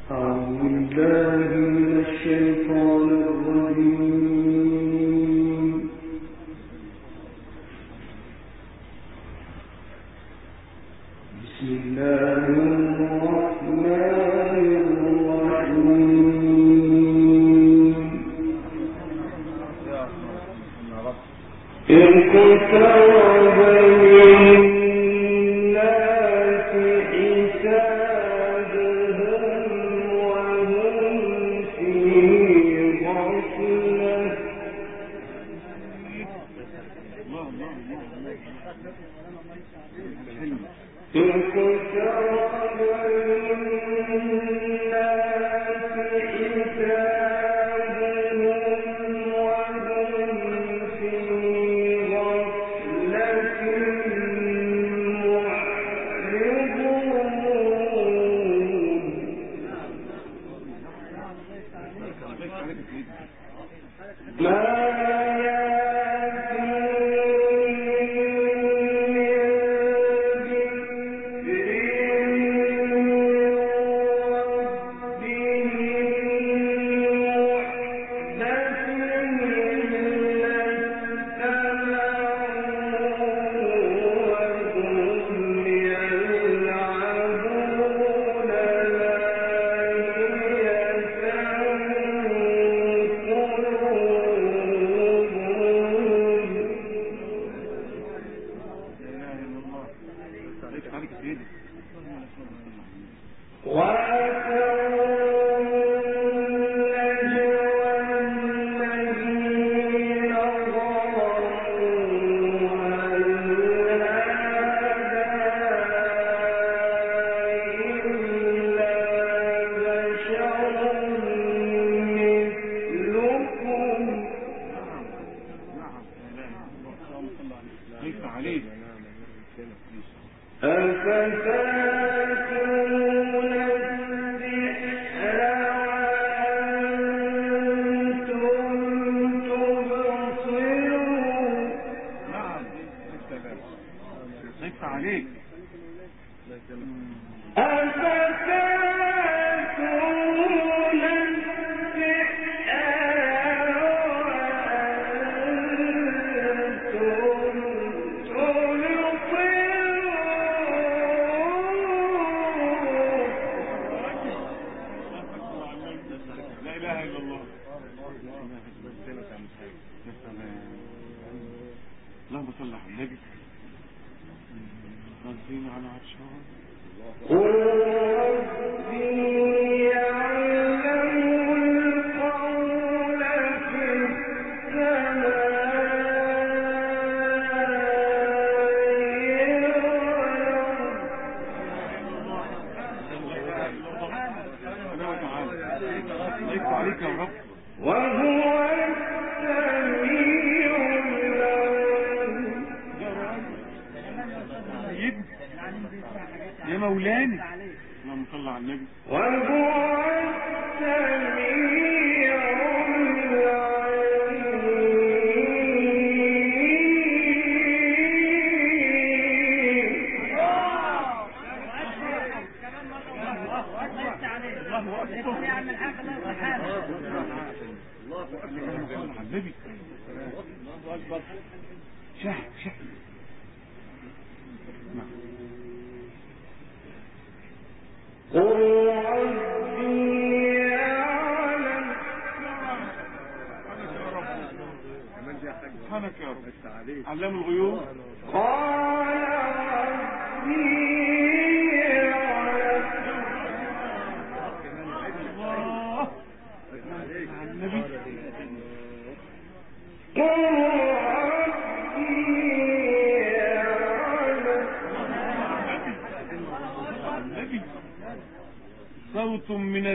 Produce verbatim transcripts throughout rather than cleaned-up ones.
صوت من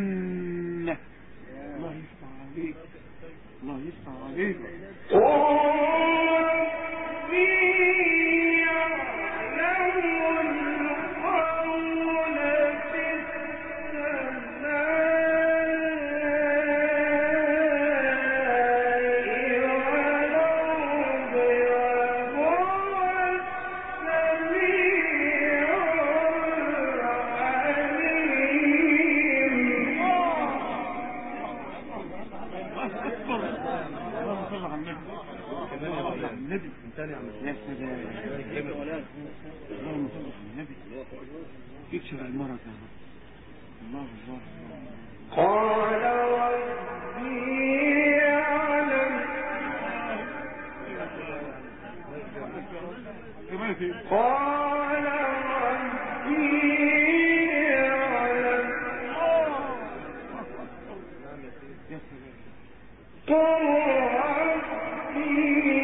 الجنة. الله يفتح عليك، الله يفتح عليك. صل على النبي. النبي ثاني عم يا سلام. اللهم صل على النبي. يكشف المرض يا رب. الله الله قال ربي أعلم قال ربي أعلم قال ربي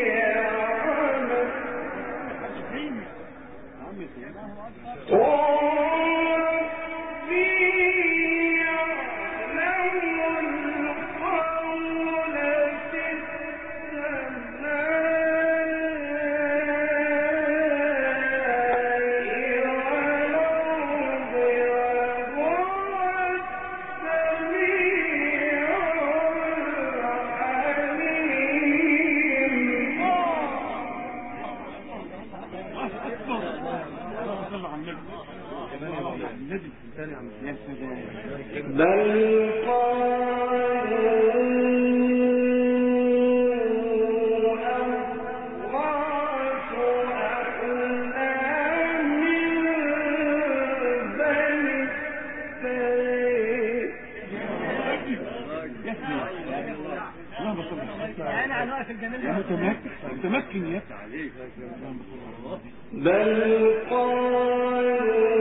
بل متمكن يا بل قالوا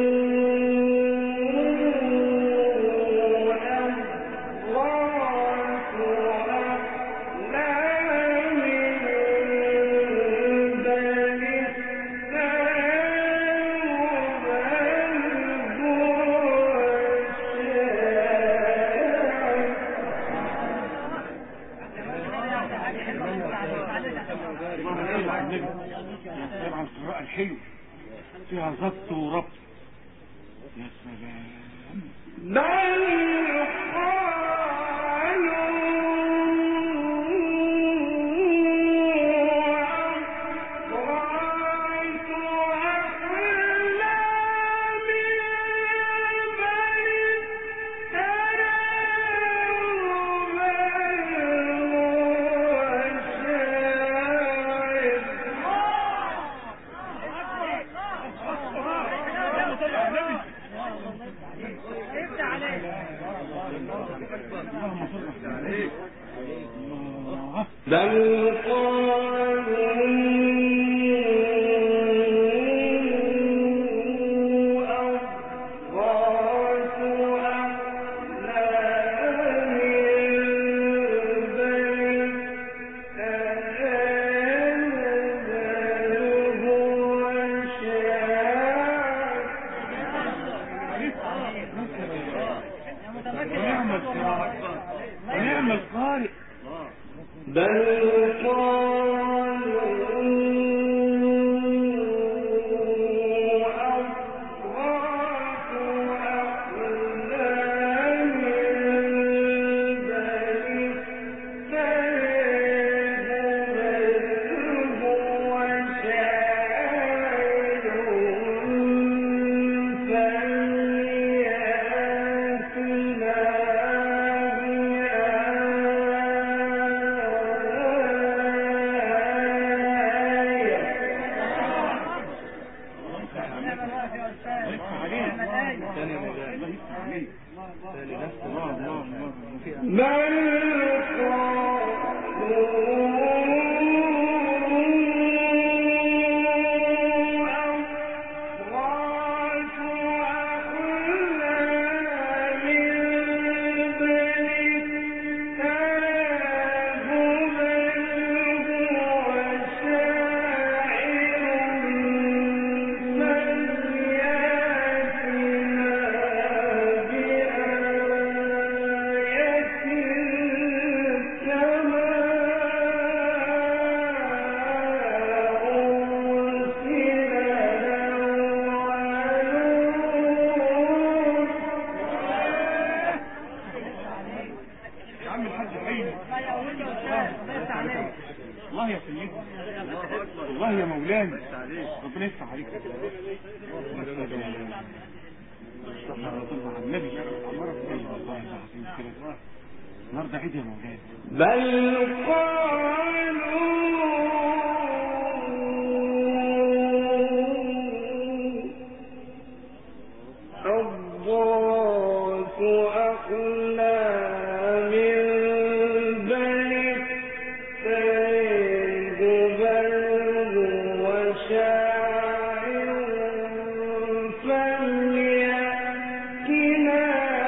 الحلو فيها ضبط وربط يا سلام. بل قالوا بل ونعم القارئ. بل قالوا الله يا سيدي، الله يا مولانا، ربنا يفتح عليك. صلى على النبي. النهارده عيد يا مولانا. بل قالوا أضغاث أحلام بل افتريه بل هو شاعر فليأتنا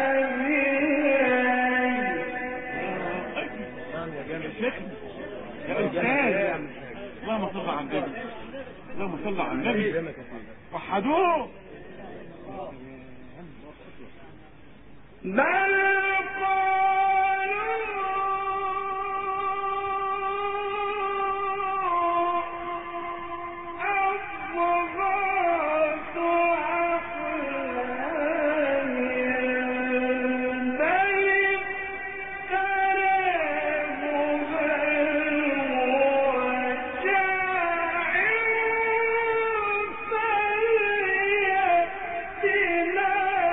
يا أستاذ، اللهم صل على النبي، اللهم صل على النبي، وحدوه. بل قالوا أضغاث أحلام بل افتراه بل هو شاعر فليأتنا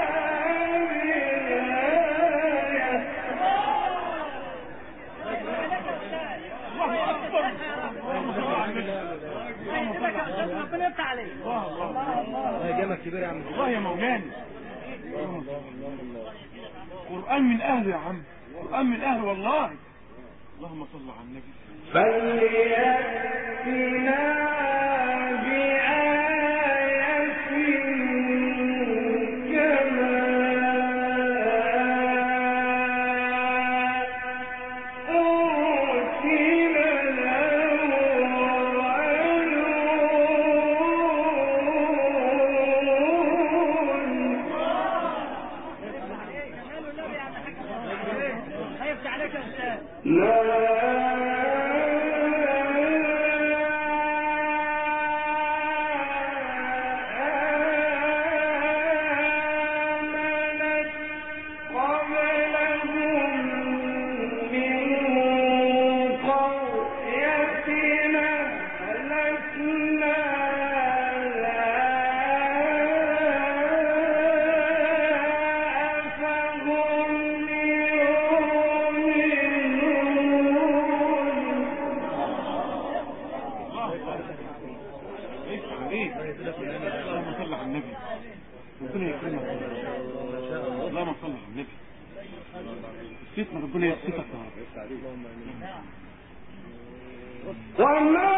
ربنا يفتح عليك. الله الله الله يجامك كبير يا عم. الله يا مولانا. قرآن من أهله يا عم، قرآن من أهله والله. اللهم صل على النبي. فليأتنا بآية كما أرسل هيفتح عليك يا أستاذ. اللهم صل على النبي، ربنا يكرمك. اللهم صل على النبي. الفتنة ربنا يكسفك يا رب. وما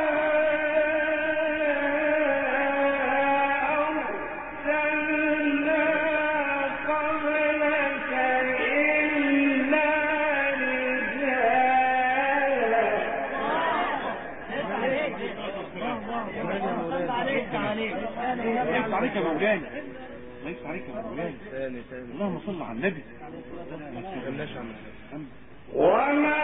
أرسلنا قبلك إلا رجالا. ليس عليك يا مولانا، ليس عليك يا مولانا. اللهم صل على النبي. وما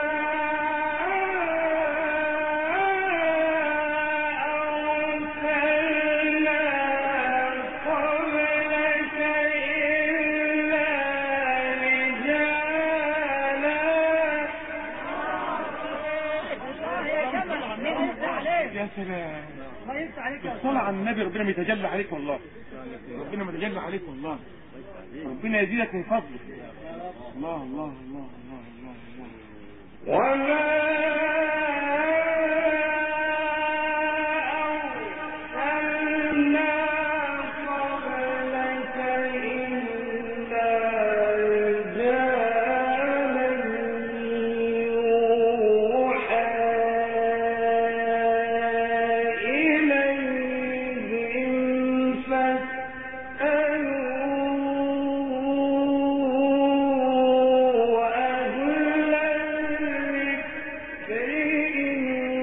أرسلنا قبلك إلا رجالا. يا سلام، ما يفتح عليك يا أستاذ. الصلاة على النبي ربنا ما يتجلى عليك والله، ربنا ما يتجلى عليك والله، ربنا يزيدك من فضله. الله الله الله الله الله الله. وما أرسلنا قبلك إلا رجالا يوحى إليهم فاسألوا أهل الذكر إن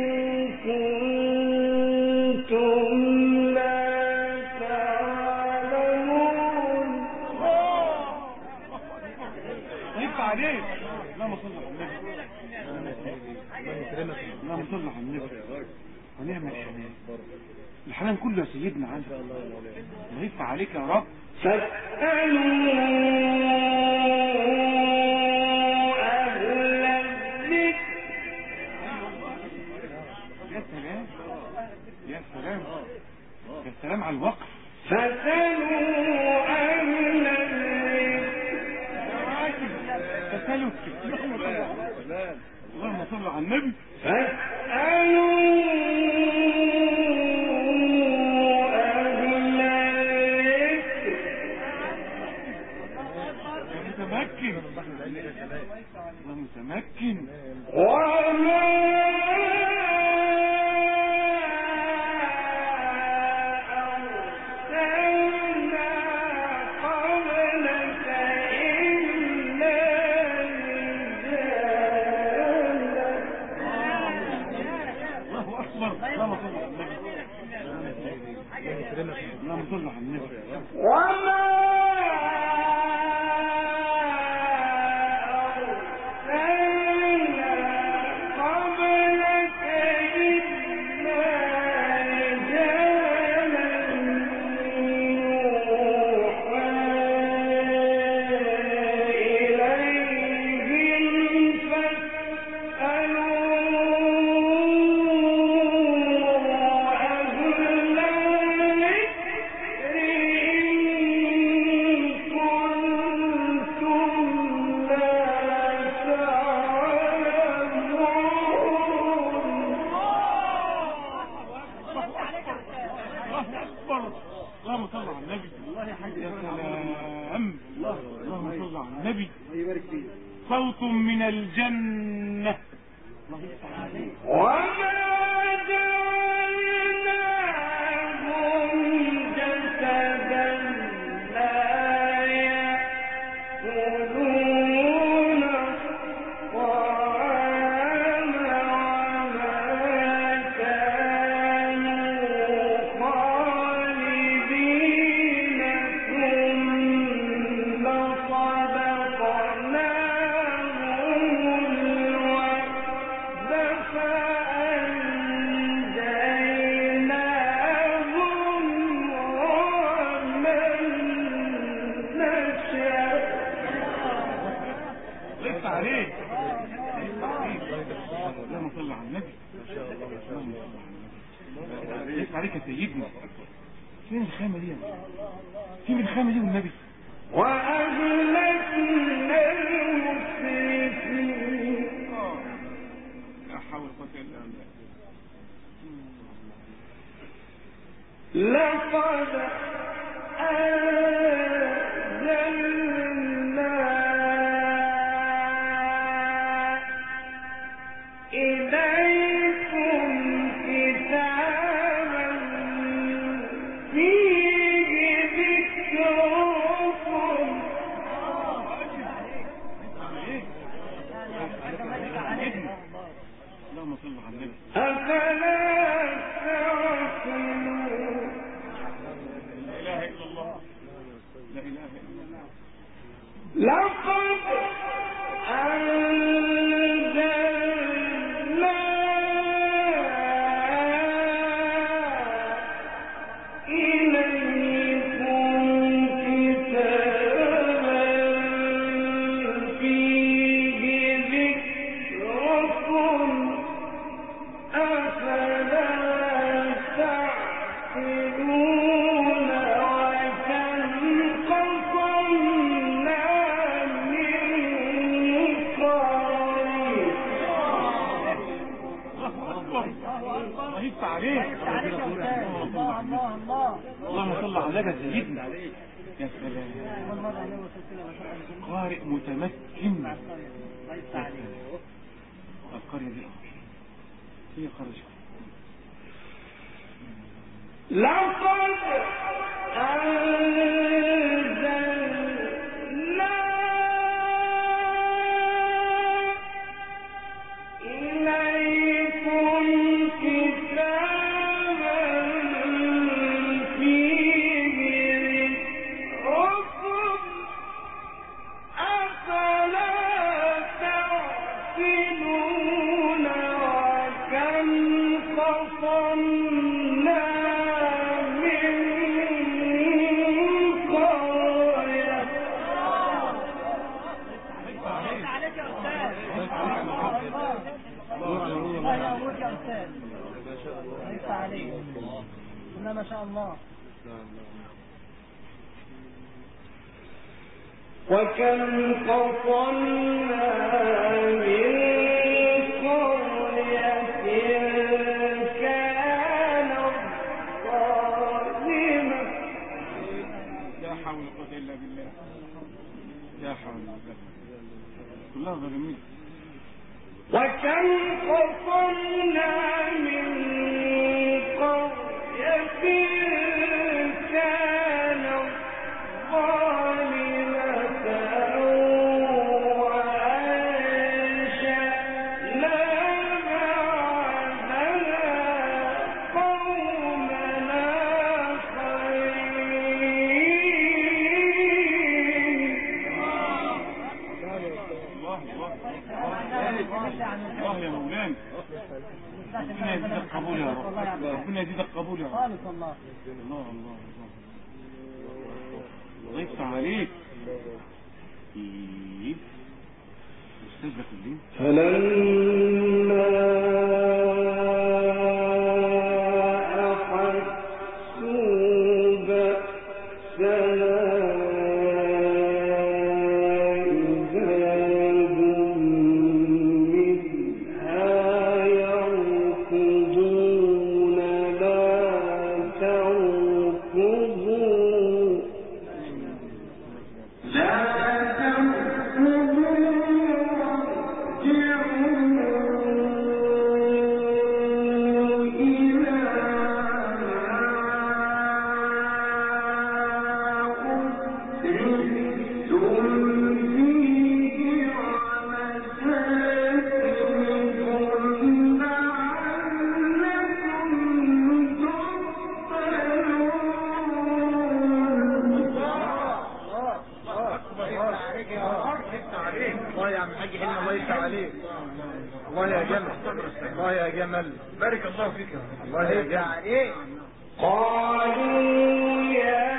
كنتم لا تعلمون. يبقى عليك. اللهم صل على النبي، اللهم صل على النبي. ونعم الحنان، الحنان كله يا سيدنا عنه. الله يفتح عليك يا رب. فاسألوا أهل الذكر. يا سلام يا سلام يا سلام على الوقف. فاسألوا أهل الذكر تسلك صل على النبي. متمكن ومتمكن وما أرسلنا قبلك إلا رجالا. الله أكبر. اللهم صل على النبي. اللهم صل على النبي. وما صوت من الجنة. وما جعلناهم جسدا لا يأكلون الطعام وما كانوا خالدين ثم اللهم صل على النبي. ليس عليك يا سيدنا. فين الخامة دي؟ فين الخامة دي والنبي؟ وأهلكنا المسرفين. لا حول ولا قوة إلا بالله. لقد أنزلنا إليكم كتابا فيه ذكركم. اللهم صل على النبي. أفلا تعقلون. لا إله إلا الله. لا إله إلا الله. لقد أنزلنا إليكم كتابا فيه ذكركم. أفلا تعقلون. وكم قصمنا من قرية. الله يفتح عليك. الله الله الله. اللهم صل على النبي سيدنا. يا سلام. قارئ متمكن. القرية دي هي قرية. لقد أنزلنا إليكم كتابا فيه ذكركم. أفلا تعقلون. وكم قصمنا من قرية. عليك يا أستاذ. الله يقويك يا أستاذ. ليس عليك. ما شاء الله. وكم قصمنا من قرية الله يا مولانا، ربنا يزيد القبول يا رب، ربنا يزيد القبول يا رب. الله الله الله الله الله يفتح عليك. ايه استاذ كلين فلما بارك الله فيك. الله يا جمال. قالوا يا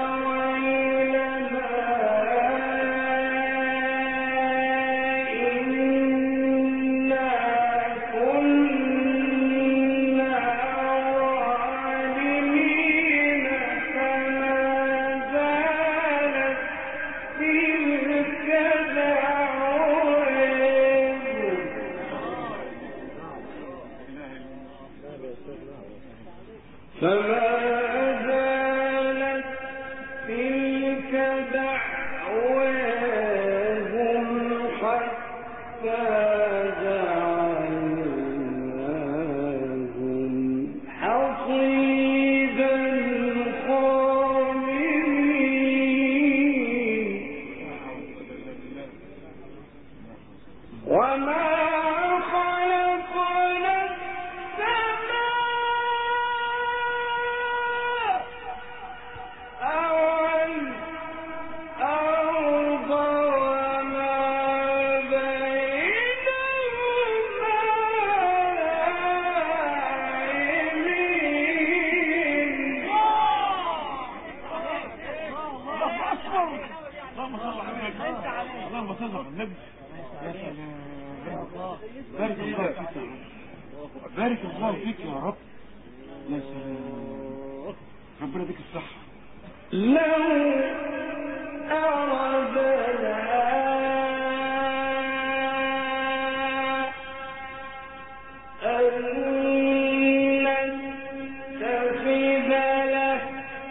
بارك الله فيك يا رب. يا سلام، ربنا يديك الصحة. لو أردنا أن نتخذ له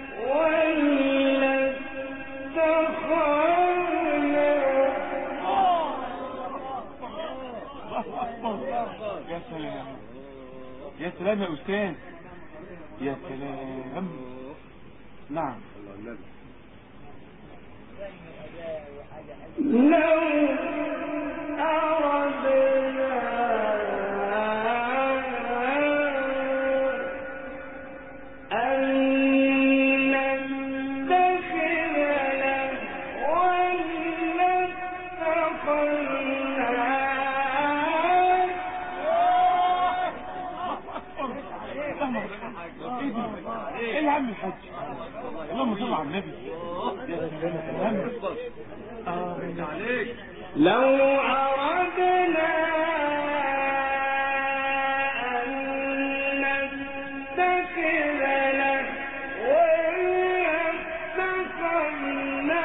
ولا اتخذنا. يا سلام يا سلام يا أستاذ، يا سلام. نعم. لو أردنا أن نتخذ له ولا اتخذنا. ايه يا عم الحاج، اللهم صل على النبي. يا سلام. آمين عليك. لو أردنا أن نتخذ له ولا اتخذنا.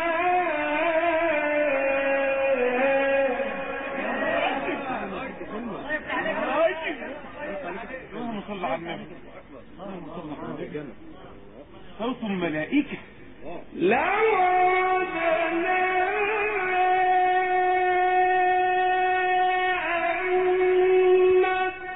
اللهم صل على النبي. اللهم صل على النبي. صوت الملائكة. لو أردنا أن نتخذ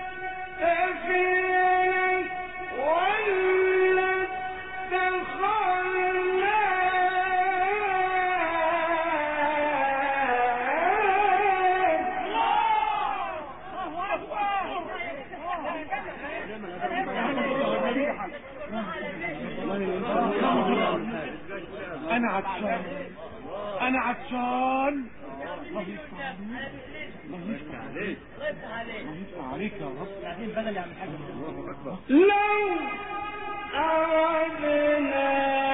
انا عطشان انا عطشان. الله يفتح عليك الله يفتح عليك يا رب. بعدين بدل يا عم الحاج. لو أردنا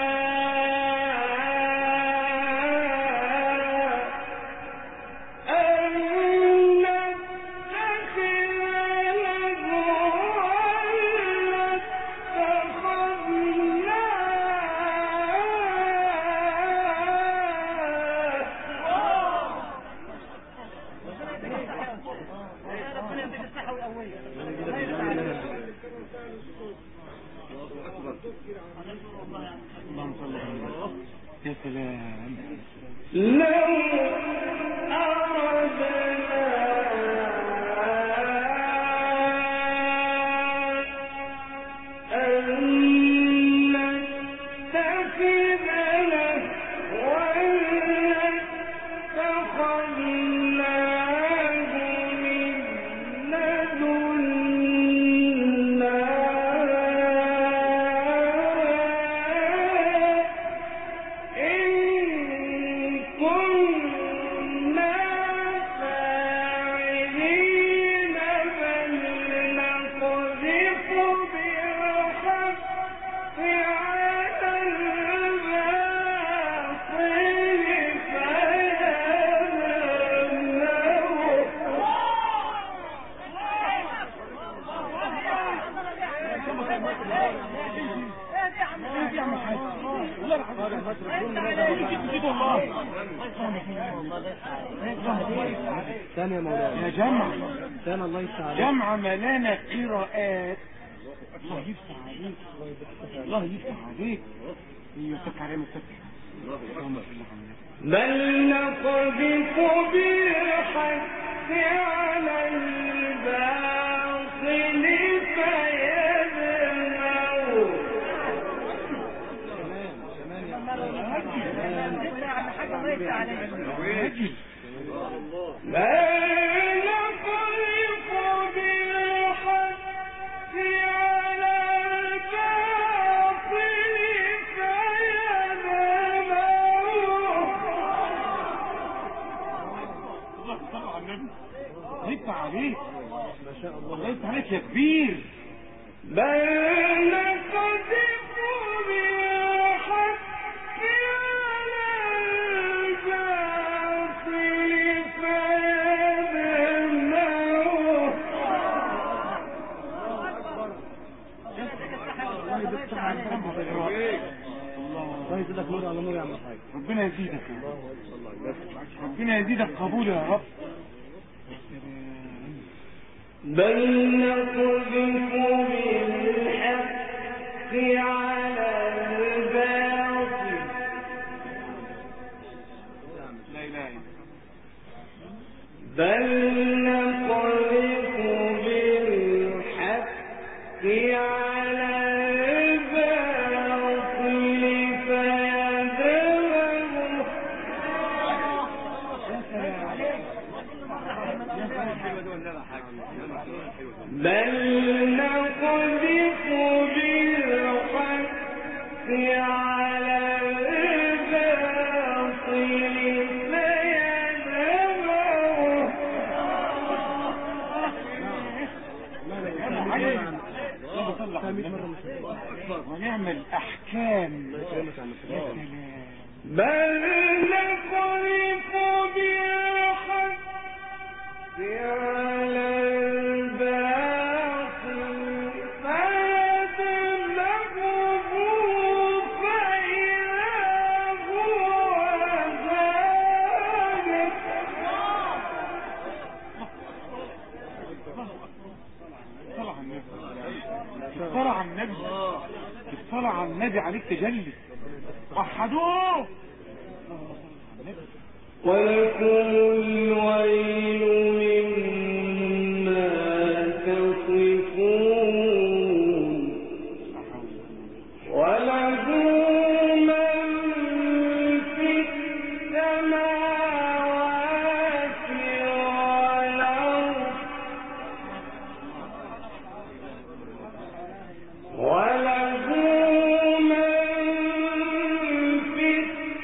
اللهم صل على النبي. يا سلام. لو أردنا أن نتخذ لهوا لاتخذناه من لدنا إن كنا فاعلين بل نقذف بالحق على الباطل ثانية مولانا يا جمع ثانية الله يفتح عليك. جمع ملانا قراءات. الله يفتح عليك الله يفتح عليك. يفتح عليك مفتح. اللهم صل على النبي. بل نقذف بالحق على الباطل فيدمغه بل نقذف بالحق على الباطل الله صل على النبي. يفتح عليك ما شاء الله. الله يفتح عليك يا كبير. بل نقذف بالحق على الباطل فيدمغه الله يزيدك نور على نور يا عم الحاج. ربنا يزيدك يا رب. ربنا يزيدك قبول يا رب. بل نقذف بالحق على الباطل لا اله الا بل نقذف بالحق على الباطل فيدمغه بل نقذف بالحق على الباطل فيدمغه ونعمل احكام. بل نقذف بالحق على الباطل فيدمغه فإذا هو زاهق الصلاة على النبي. الصلاة على النبي. الصلاة على النبي عليك تجلي. وحدوه. ولكم الويل مما تصفون وله من في السماوات والأرض وله من في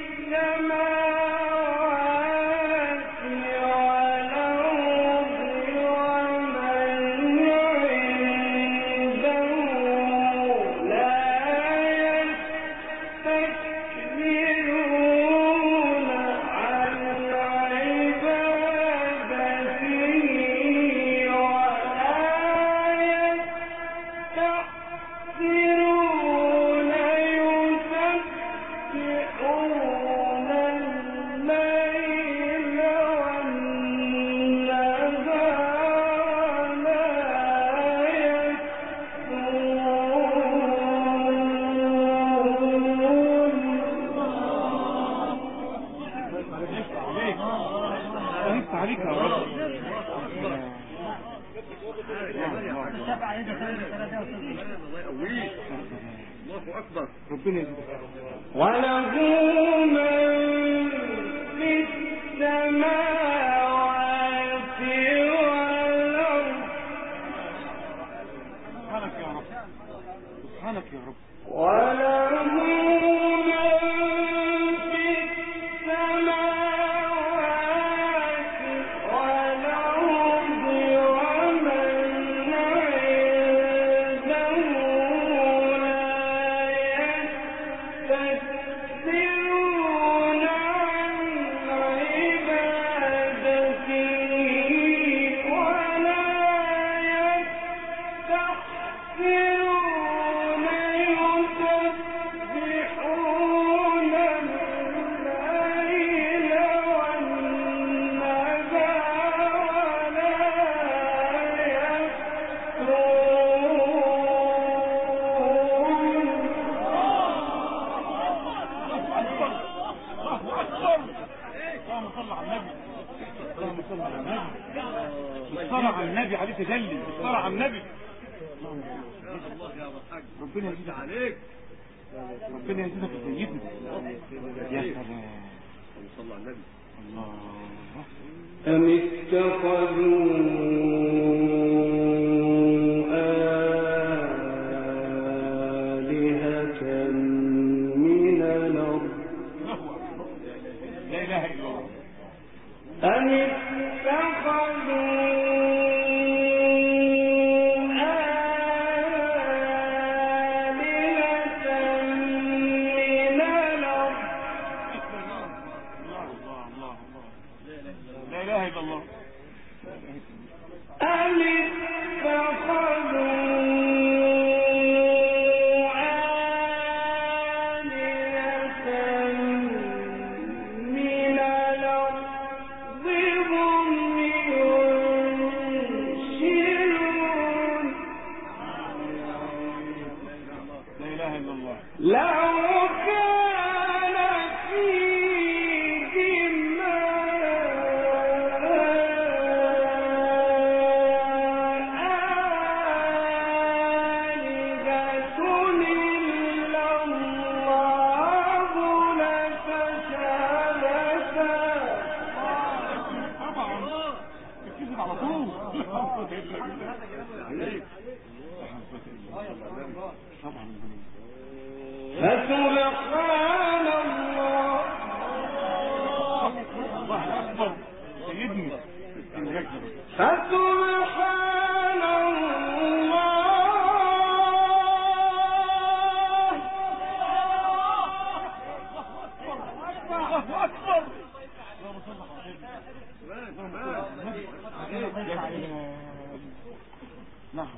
سبعة إذا ثلاثة ثلاثة وثلاثين. الله يقويك. الله أكبر. ربنا يزيدك. وله من في السماوات والأرض. سبحانك يا رب، سبحانك يا رب. وله من في السماوات والأرض ومن عنده لا يستكبرون عن عبادته ولا يستحسرون يسبحون الليل والنهار ولا اللهم صل على النبي، اللهم صل على النبي، الصلاة على النبي عليه تجلي، الصلاة على النبي. الله يا أبو الحاج. ربنا يزيدك عليك. ربنا يزيدك يا سيدنا. يا سلام. صلى على النبي. الله. أم اتخذوا آلهة من الأرض لا إله إلا الله. أم اتخذوا لا إله إلا الله. أم اتخذوا آلهة من الأرض هم ينشرون. لا إله إلا الله. لو كان فيهما آلهة إلا الله لفسدتا. طبعا تكذب على طول. طبعا. فسبحان الله. الله أكبر. سيدني. فسبحان الله. الله أكبر. نعم.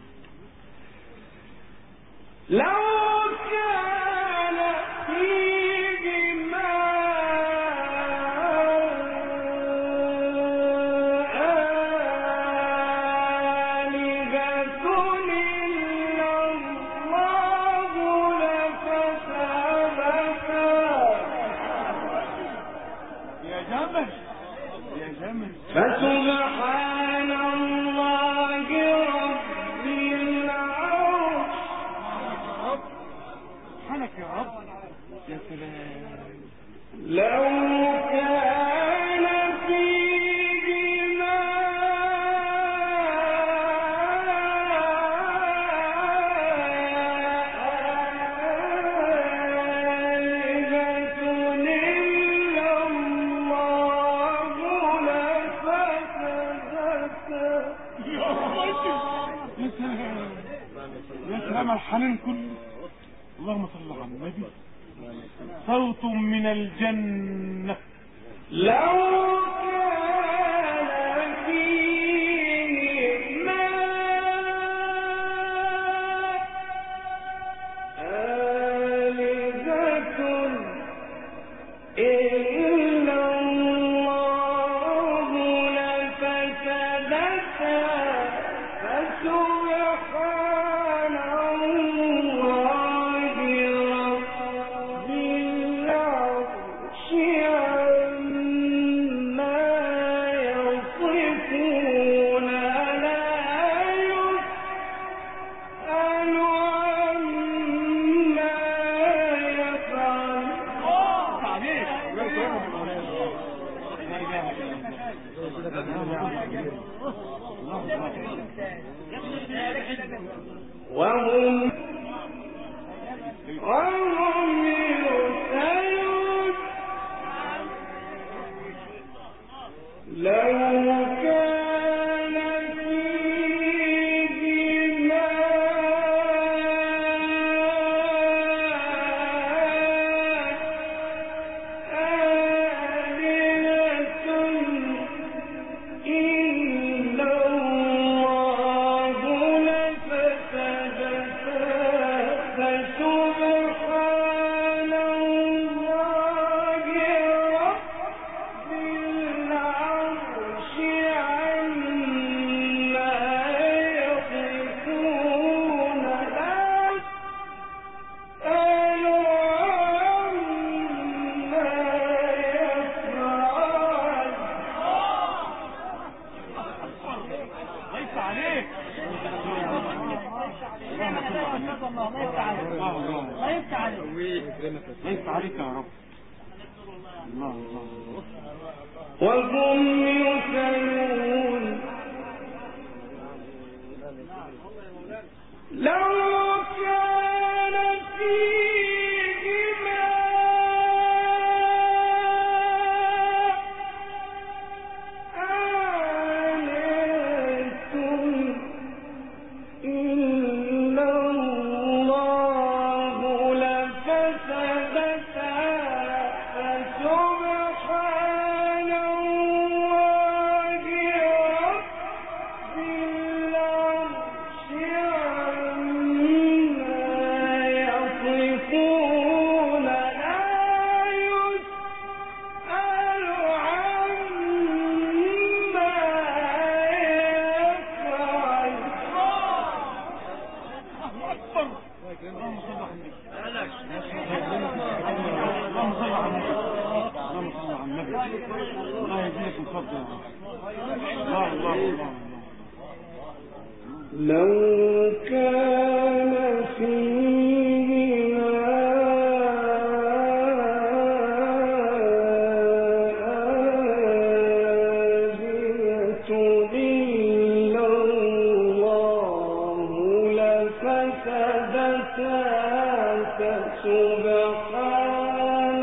لو كان فيهما آلهة إلا الله لفسدتا. يا جمل، يا جمل. فسبحان الله رب العرش. سبحانك يا رب. يا سلام. لو كان فيهما آلهة إلا الله لفسدتا. يا سلام. يا سلام على الحنان كله. اللهم صل على النبي. صوت من الجنة. لو كان فيهما آلهة إلا الله لفسدتا. فسبحان الله رب العرش عما يصفون. لا وهم وهم يرسلون لو كان فيهما آلهة إلا الله لفسدتا فسبحان الله رب العرش عما يصفون لا يسأل عما يفعل ليس عليك. ليس عليك يا رب. الله الله وهم يسألون لو كان فيهما آلهة إلا الله لفسدتا فسبحان الله رب العرش عما يصفون لا يسأل عما يفعل اللهم صل على النبي. اللهم صل على النبي. اللهم صل على النبي. الله يزيدك من فضله يا رب. الله الله الله لو كان فيهما آلهة إلا الله لفسدتا فسبحان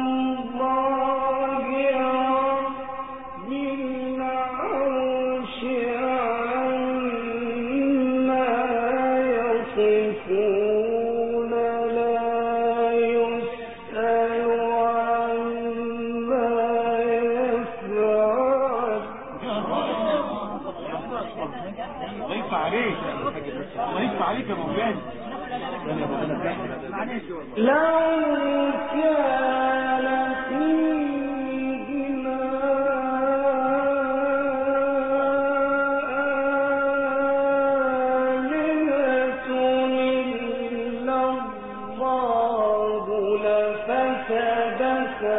الله رب العرش عما يصفون لا يسأل عما يفعل ليس عليك. ليس عليك يا مولانا. لو كان فيهما آلهة إلا الله لفسدتا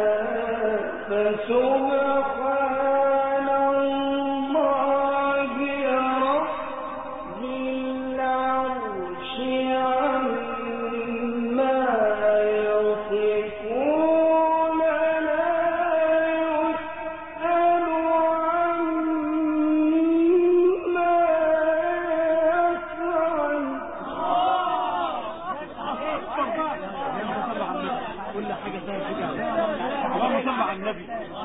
فسبحان الله رب العرش عما يصفون لا يسأل عما يفعل كل حاجة زي كده. اللهم صل على النبي.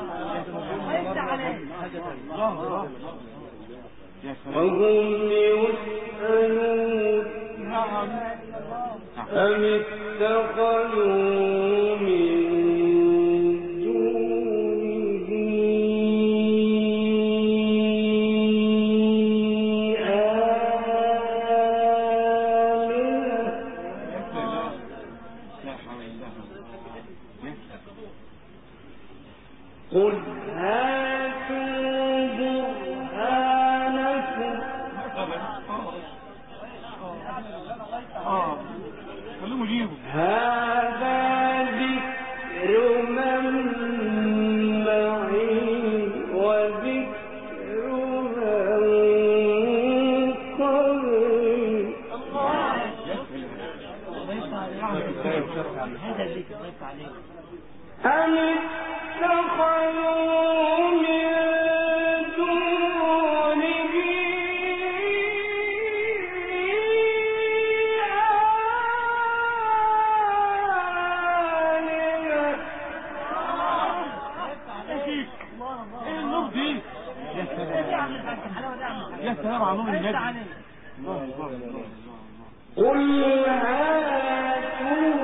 الله الله يا سلام. وهم يسألون نعم. أم اتخذوا من دونه آلهة لا حول ولا قوة. قل هاتوا برهانكم اه خلوهم يجيبوا. هذا ذكر من معي وذكر من قبلي هذا الذكر ضيف عليه. أم اتخذوا من دونه مع نور النبي. عليه. الله الله الله. قل هاتوا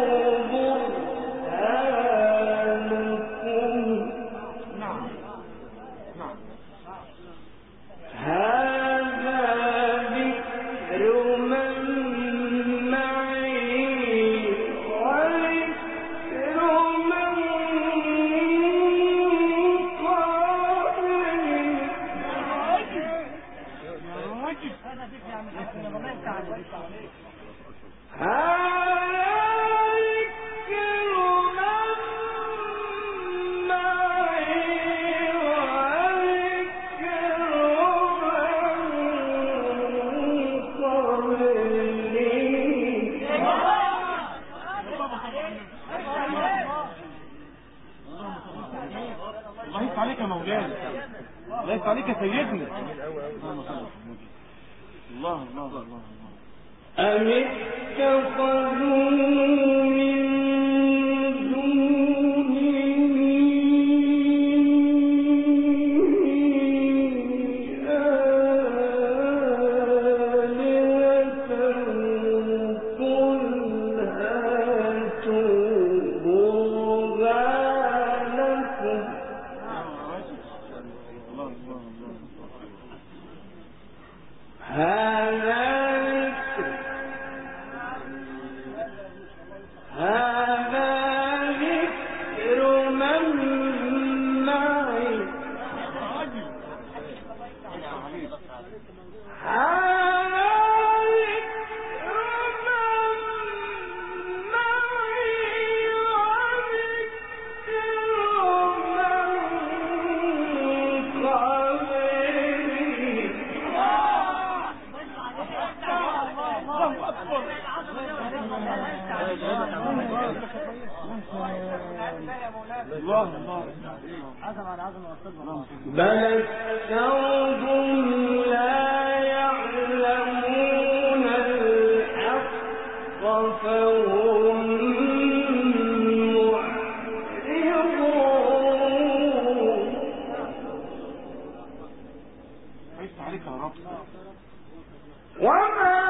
برهانكم. نعم نعم. هذا ذكر من معي وذكر من قبلي. هذا فيك يا عم الحسن الله يفتح عليك. الله يفتح عليك يا مولانا. الله يفتح عليك يا سيدنا. الله الله الله. أم اتخذوا من دونه آلهة قل هاتوا برهانكم. هذا هذا ذكر من معي. هذا ذكر من معي الله الله. عزم على عزم واستغفر. بل أكثرهم لا يعلمون الحق فهم معرضون. عيش عليك يا رب. وما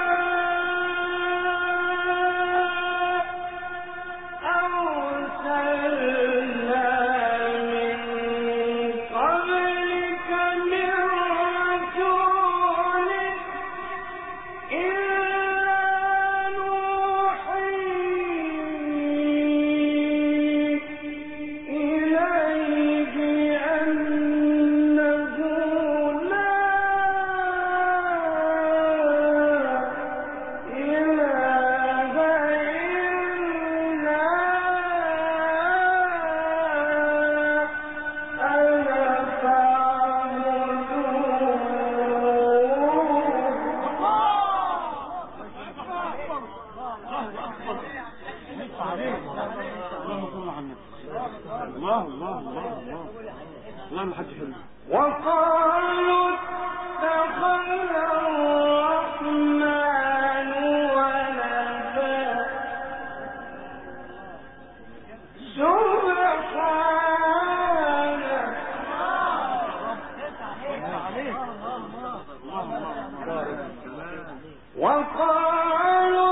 الله الله الله الله. الله ما حد حلو. وقالوا اتخذ الرحمن ولدا سبحانه. وقالوا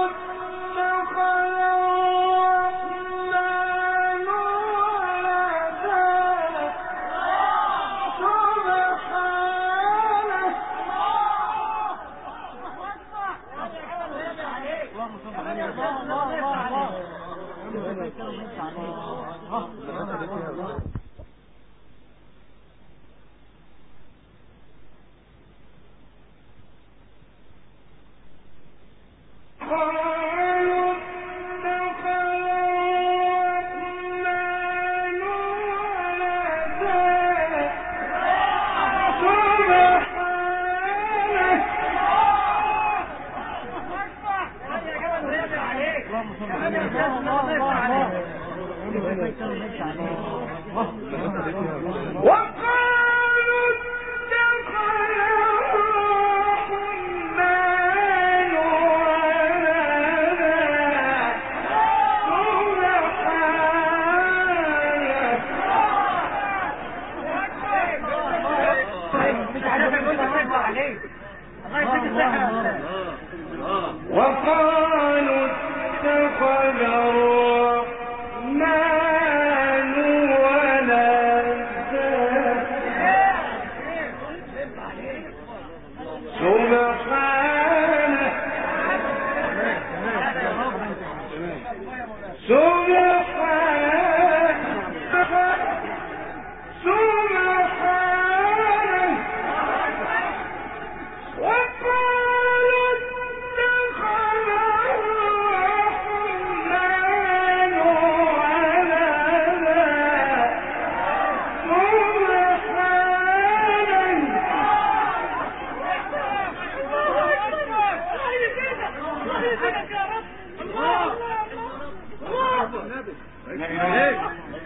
يسعدك يا رب. الله لا اله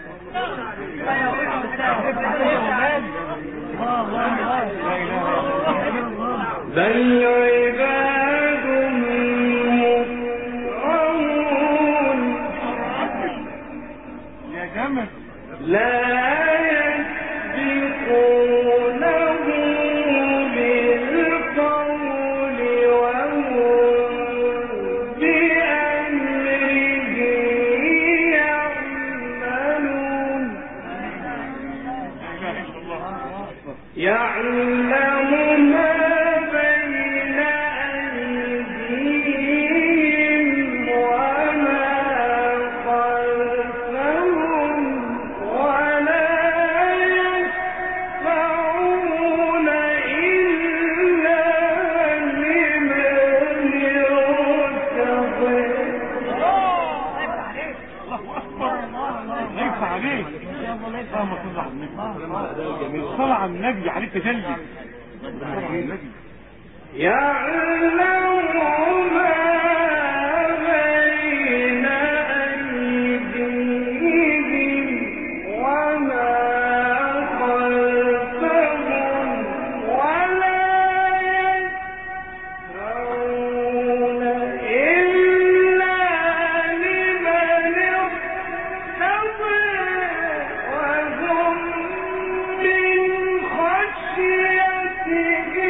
بل عباد مكرمون يا جمل لا يسبقونه بالقول وهم بأمره يعملون يعلم ما بين أيديهم وما خلفهم ولا يشفعون إلا لمن يرتضي. ليس عليك اللهم صل على النبي صل على النبي عليك تجلي يعلم ما بين أيديهم وما خلفهم ولا يشفعون إلا لمن ارتضى وهم من خشيته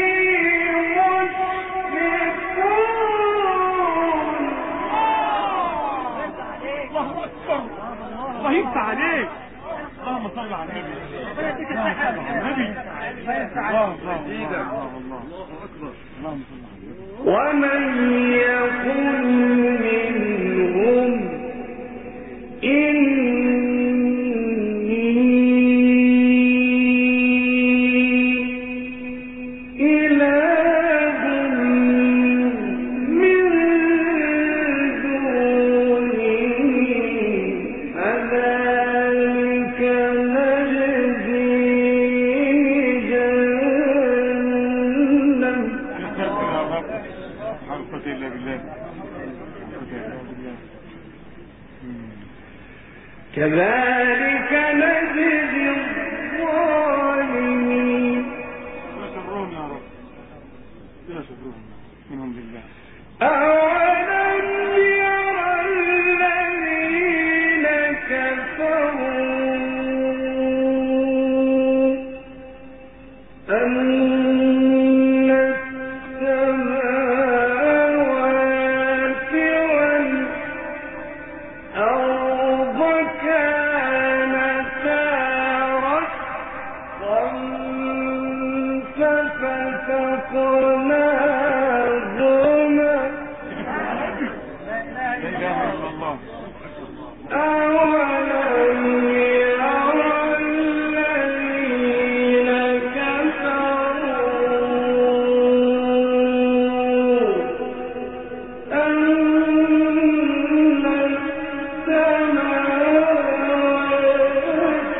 الله يفتح عليك اللهم صل على النبي النبي الله الله الله الله اكبر اللهم صل على النبي ومن يقل منهم إني إله من دونه فذلك نجزيه جهنم. حرفة إلا بالله كذلك نجزي الظالمين. لا شرهم يا رب لا شرهم منهم لله. أولم يرى الذين كفروا أن السماوات والأرض كانتا رتقا ففتقناهما لا إله إلا الله أولم يرى الذين كفروا أن السماوات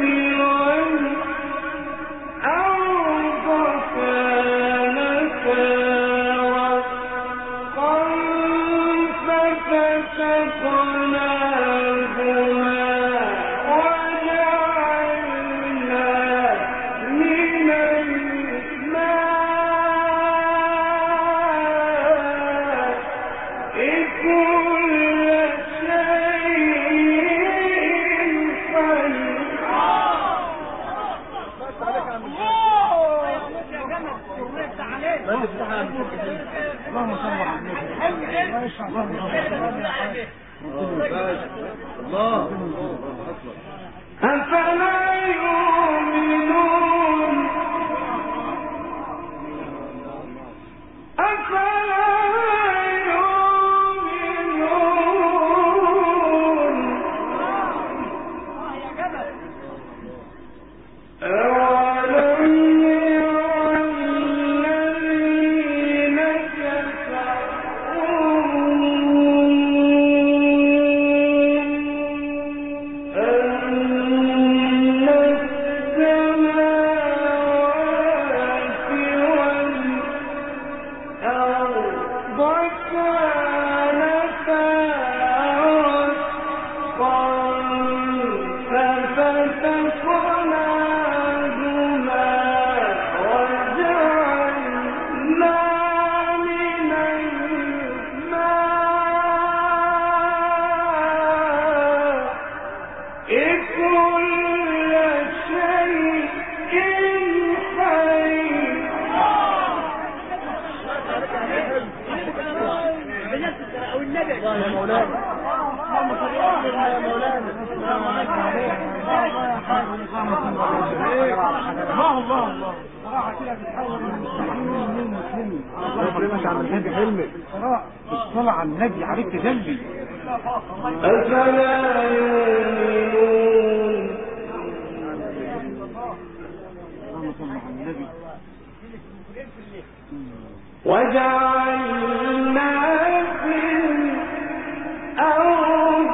والأرض كانتا رتقا ففتقناهما وجعلنا من الماء كل شيء حي. اللهم صل على النبي الله أفلا يؤمنون أفلا يؤمنون أولم يرى الذين كفروا أن يا مولانا اللهم صل على مولانا. الله الله الله صراحة كده بتحول من المسلمين للمسلمين. الله يكرمك يا عم الحاج حلمي. الصلاة على النبي عليك تجلي. أفلا يؤمنون. اللهم صل على النبي. وجعلنا في الأرض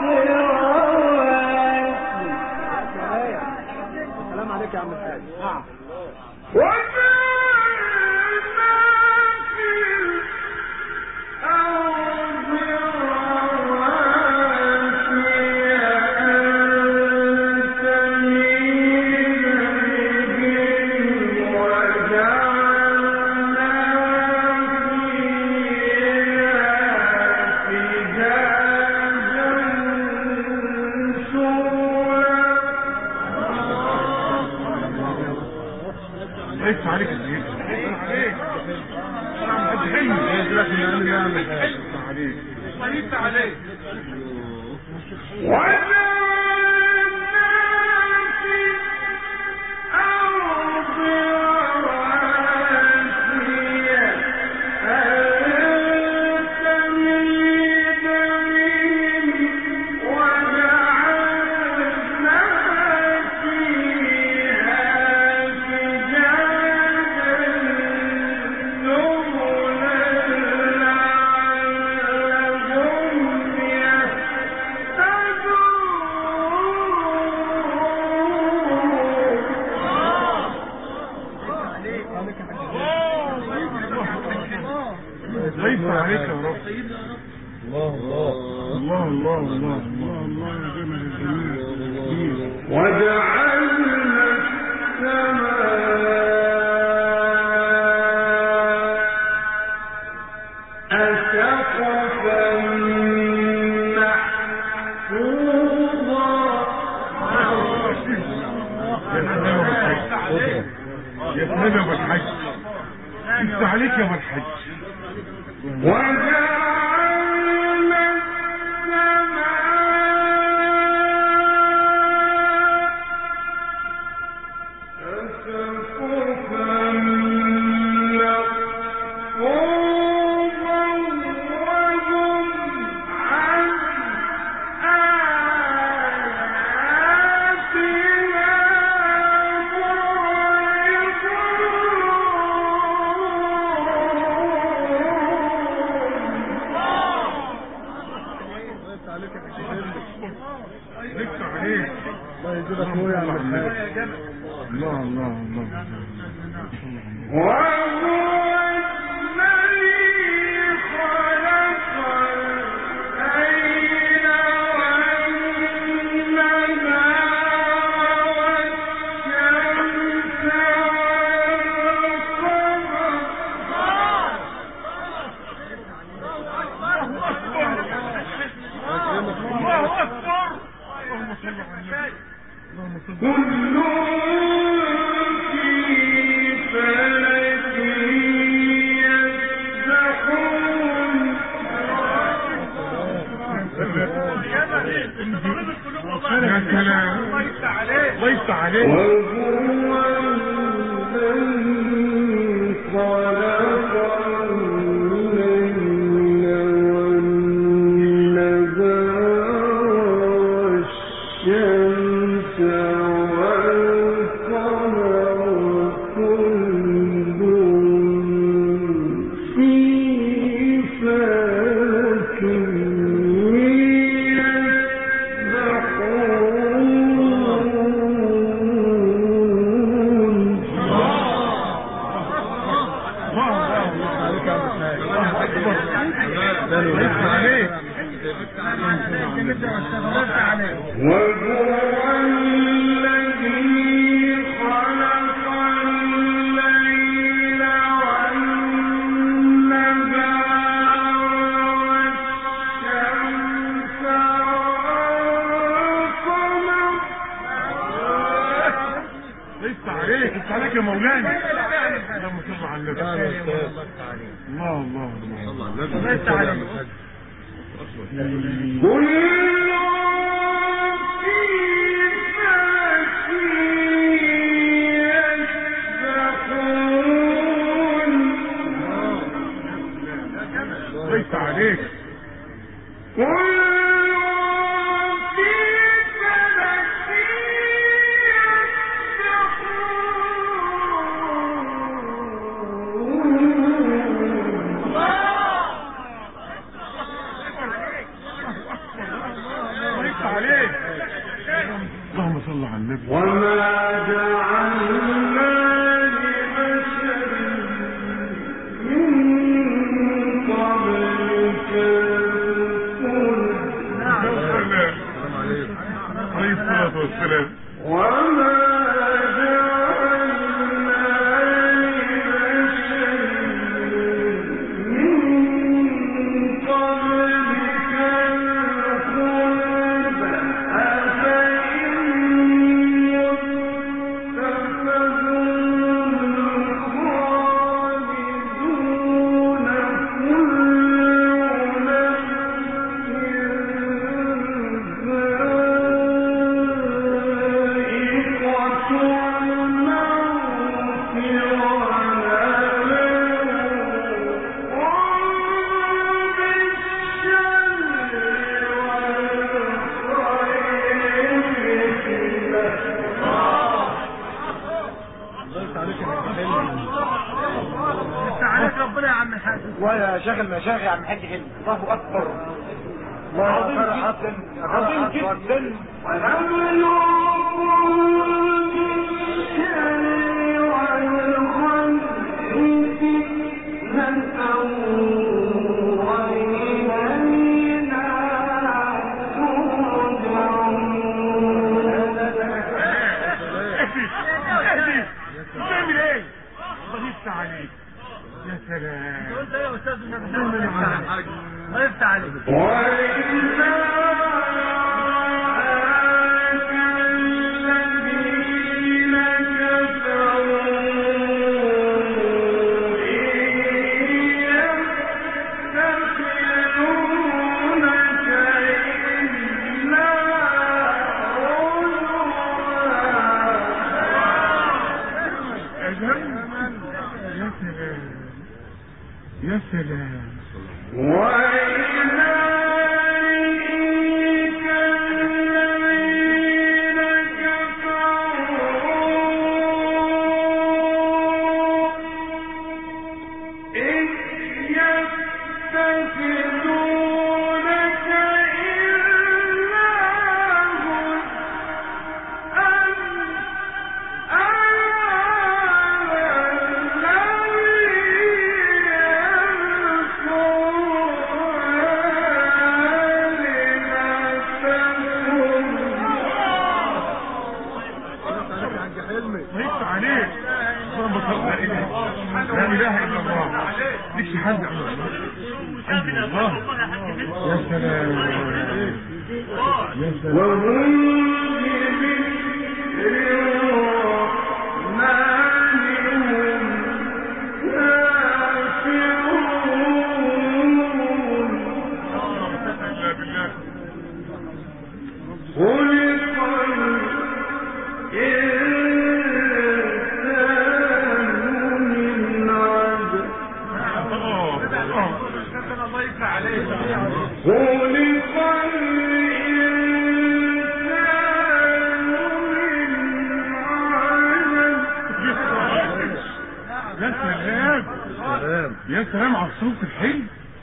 رواسي. السلام عليك يا عم الحاج. نعم. وجعلنا في الأرض رواسي أن تميد بهم وجعلنا ليس عليك الزيت عليك حد حلمي يدرك من أن نعمل عليك ليس عليك ليس عليك يا رب. الله الله الله الله الله الله يا جمال الجميل. وجعلنا السماء سقفا محفوظا. يا سلام يا ابو الحج. ليس عليك يا ابو الحج. وجعلنا السماء سقفا محفوظا وهم عن آياتنا ليس عليك. الله يجزاك نور يا عم الحاج. الله الله الله. وهو الذي خلق الليل والنهار والشمس الله أكبر. اللهم صل على النبي. كل في فلك يسبحون. يا سلام. ليس عليك. وهو الذي خلق الليل والنهار والشمس والقمر كل في فلك وهو الذي خلق الليل والنهار والشمس والقمر. ليس عليك. ليس عليك يا مولانا. اللهم صل على النبي. الله الله الله. ليس عليك. عليك اللهم صل على النبي. وما جعلنا لبشر من قبلك الخلد. عليه الصلاة والسلام. وما ويا شيخ المشايخ يا عم الحاج حلمي. الله اكبر. عظيم جدا عظيم جدا. بتعمل ايه؟ الله يفتح عليك. يا سلام. انت يا استاذ النبي الله يفتح عليك. يا سلام. لا اله الا الله. ليش حد الله. يا سلام. يا سلام. يا سلام على الصوت الحلو.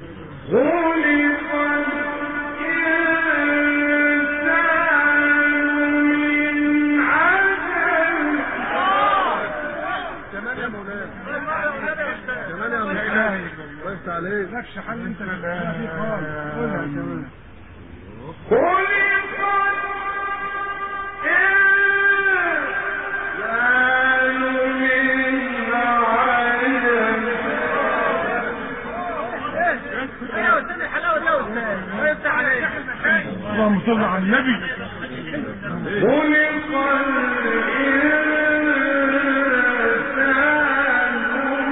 كمان يا مولانا كمان يا مولانا الله يفتح عليك. مالكش حل انت في خالص. قولها كمان. اللهم صل على النبي.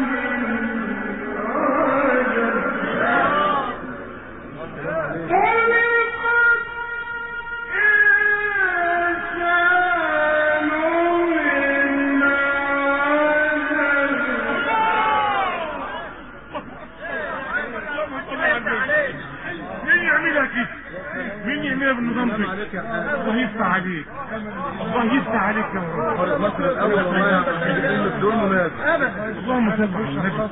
خلق علينا بالنظام ده. الله يفتح عليك، الله يفتح عليك يا رب. فرق مصر الاول والله عايزين الدول مناسب. اللهم صل على النبي.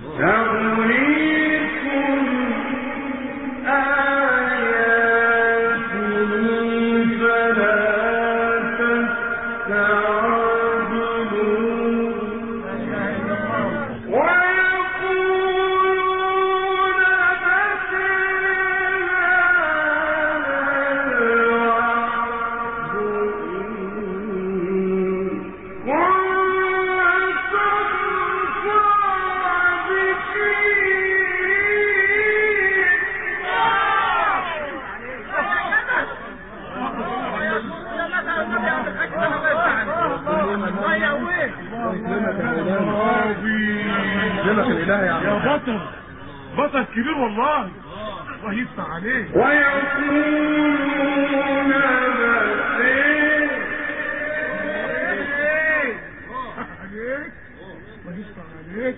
يا بطل بطل كبير والله. الله يفتح عليك. ويقولون عليك الله يفتح عليك.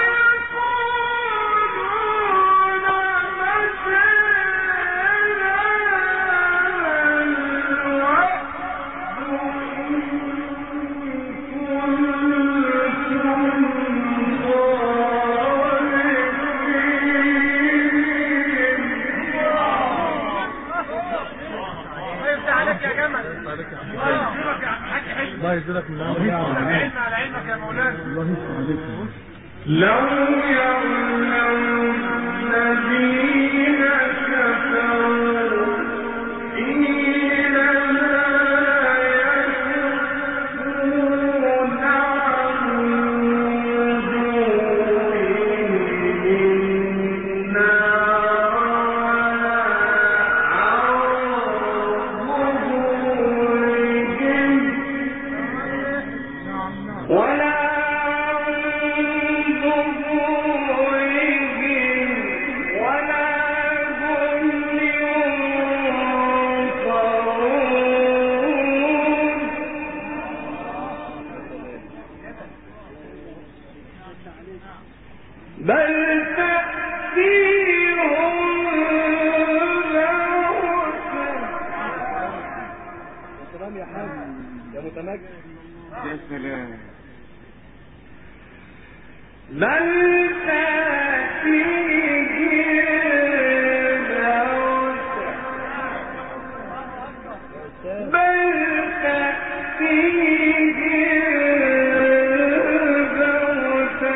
الله يجزاك من العمل على علمك يا مولانا. الله يفتح عليك. لو يعلم الذين كفروا حين لا يكفون عن وجوههم النار ولا بل تأتيهم بغتة. يا سلام يا حاج يا متمكن. يا سلام. بل تأتيهم بغتة بل تأتيهم بغتة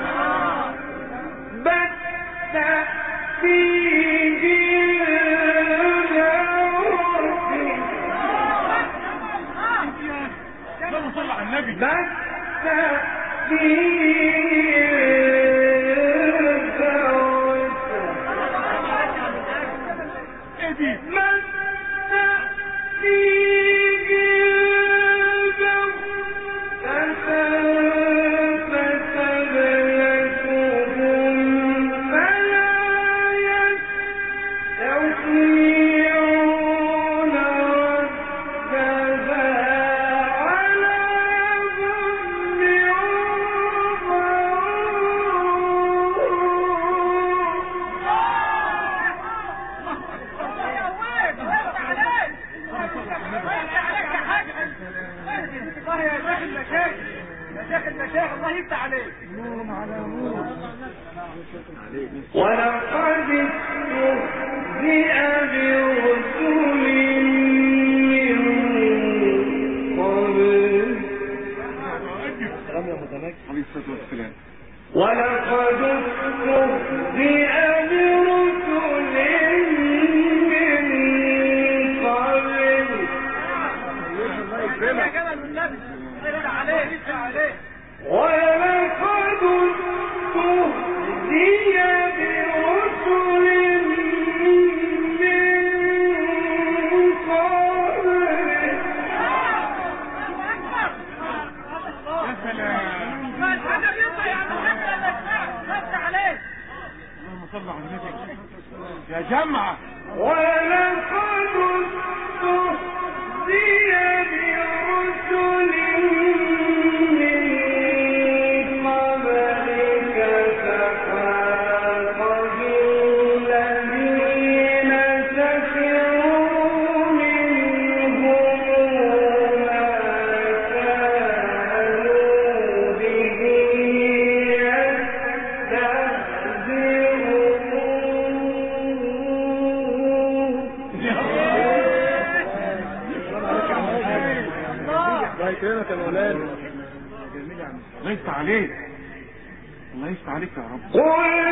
بل تأتيهم بغتة. اللهم صل على النبي. بل ولقد استهزئ برسل من قبل. سلام يا متمكن. عليه الصلاة والسلام. ولقد استهزئ برسل من قبل. يا جمال والنبي غير عليه لسه عليه. ولقد استهزئ برسل من قبل. يا سلام. هذا بيطلع يا عم الحاج انا اسمع عليه. اللهم صل على النبي. يا جمعة. ولقد استهزئ برسل من قبلك فحاق بالذين سخروا يكرمك يا مولانا. الله يفتح عليك، الله يفتح عليك يا رب. قل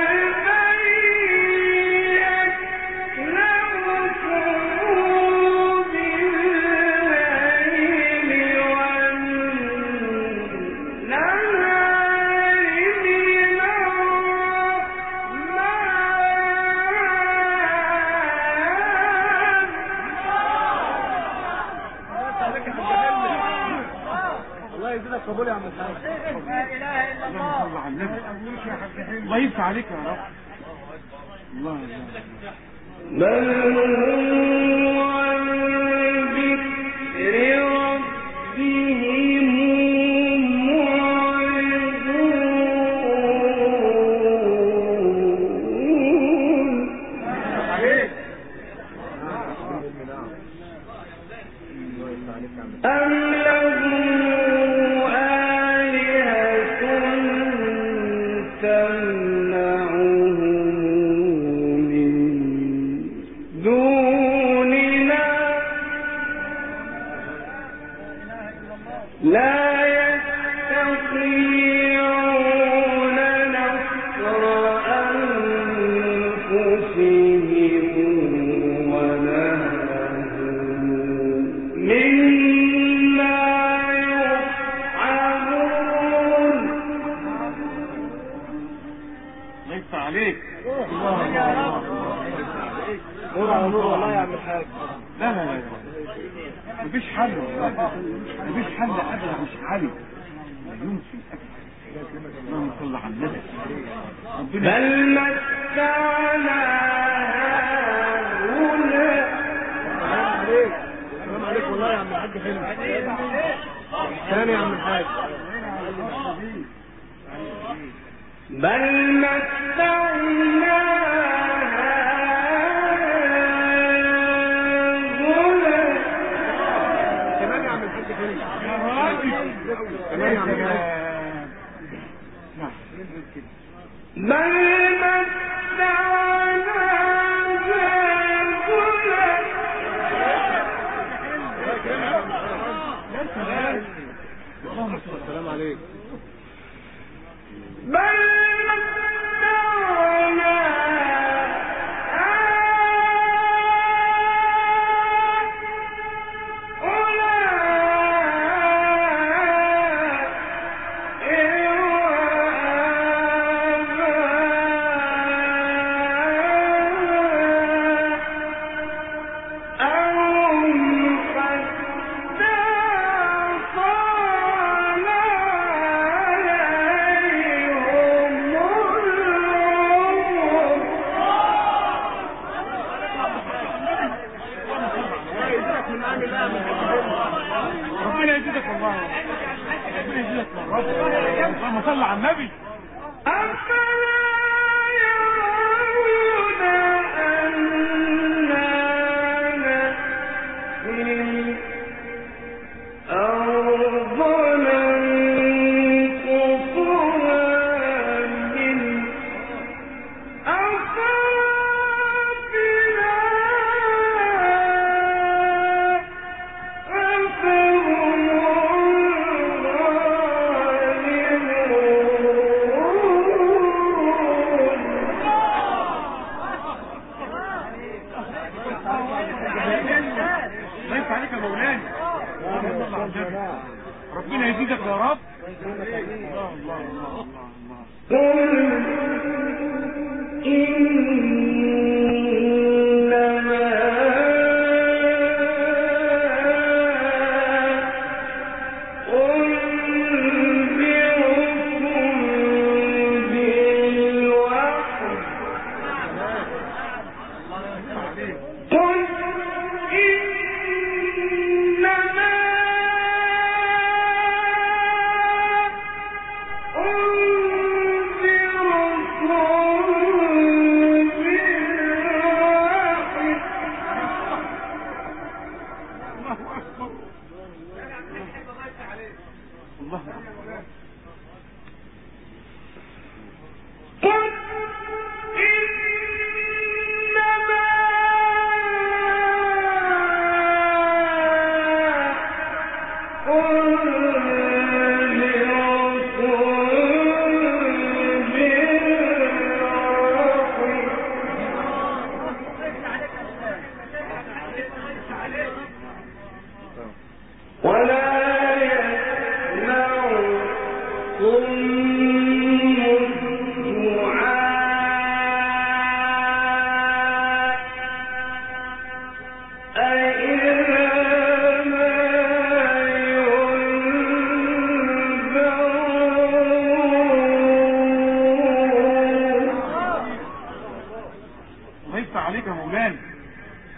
من يكلمكم بالليل والنهار من الرحمن. الله يزيدك قبول يا عم الحاج. لا اله الا الله. الله على النبي، الله يفتح عليك يا رب. الله الله بل هو عن ذكر ربهم معرضون. أم لهم آلهة تمنعهم من دوننا لا يستطيعون نصر أنفسهم ولا هم منا يصحبون. الله يفتح عليك. نور على نور والله يا عم الحاج. لا لا لا مفيش حل والله، مفيش حل ابدا، مش حل لا يمكن ابدا. اللهم صل على النبي. ربنا بل متعنا هؤلاء. السلام عليكم والله يا عم الحاج. حلو ثاني يا عم الحاج. بل متعنا هؤلاء. كمان يا عم الحاج. حلو يا راجل، كمان يا عم الحاج. نعم بل متعنا هؤلاء. السلام عليكم. بل متعنا ربنا يزيدك والله، ربنا يزيدك والله. اللهم صل على النبي. أفلا يرون أنا نأتي الأرض ننقصها من أطرافها أفهم الله يفتح عليك يا مولانا. اللهم صل على النبي. ربنا يزيدك يا رب. الله الله الله الله الله. قل إنما أنذركم بالوحي. قل إنما الله أكبر. قل إنما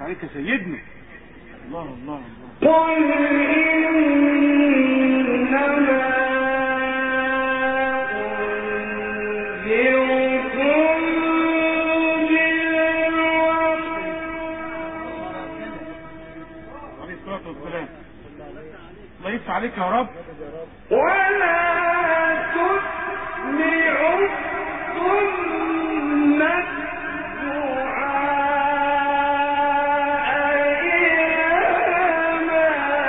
عليك يا سيدنا. الله الله الله. قل إنما الله يفتح عليك يا رب. ولا تسمع الصم الدعاء إلى ما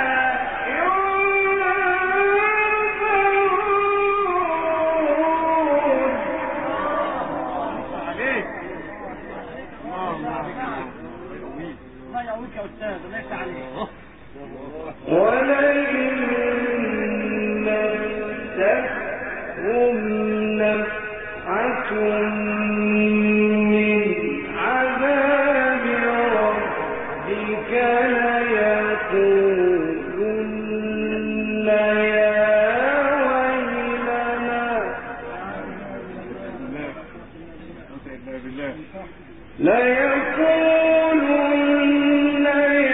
ينفعون. عليك الله يعويك يا أستاذ. الله يفتح عليك. ولئن مستهم نفحة من عذاب ربك ليقولن يا ويلنا ليقولن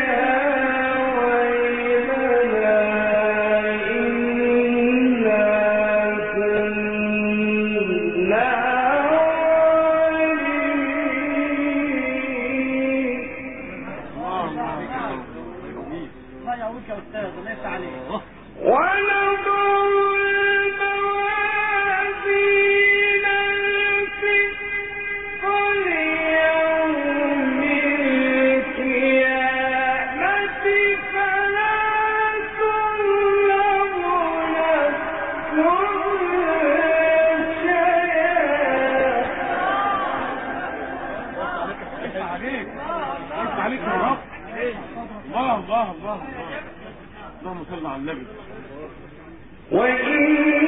اللهم صل على النبي. وإن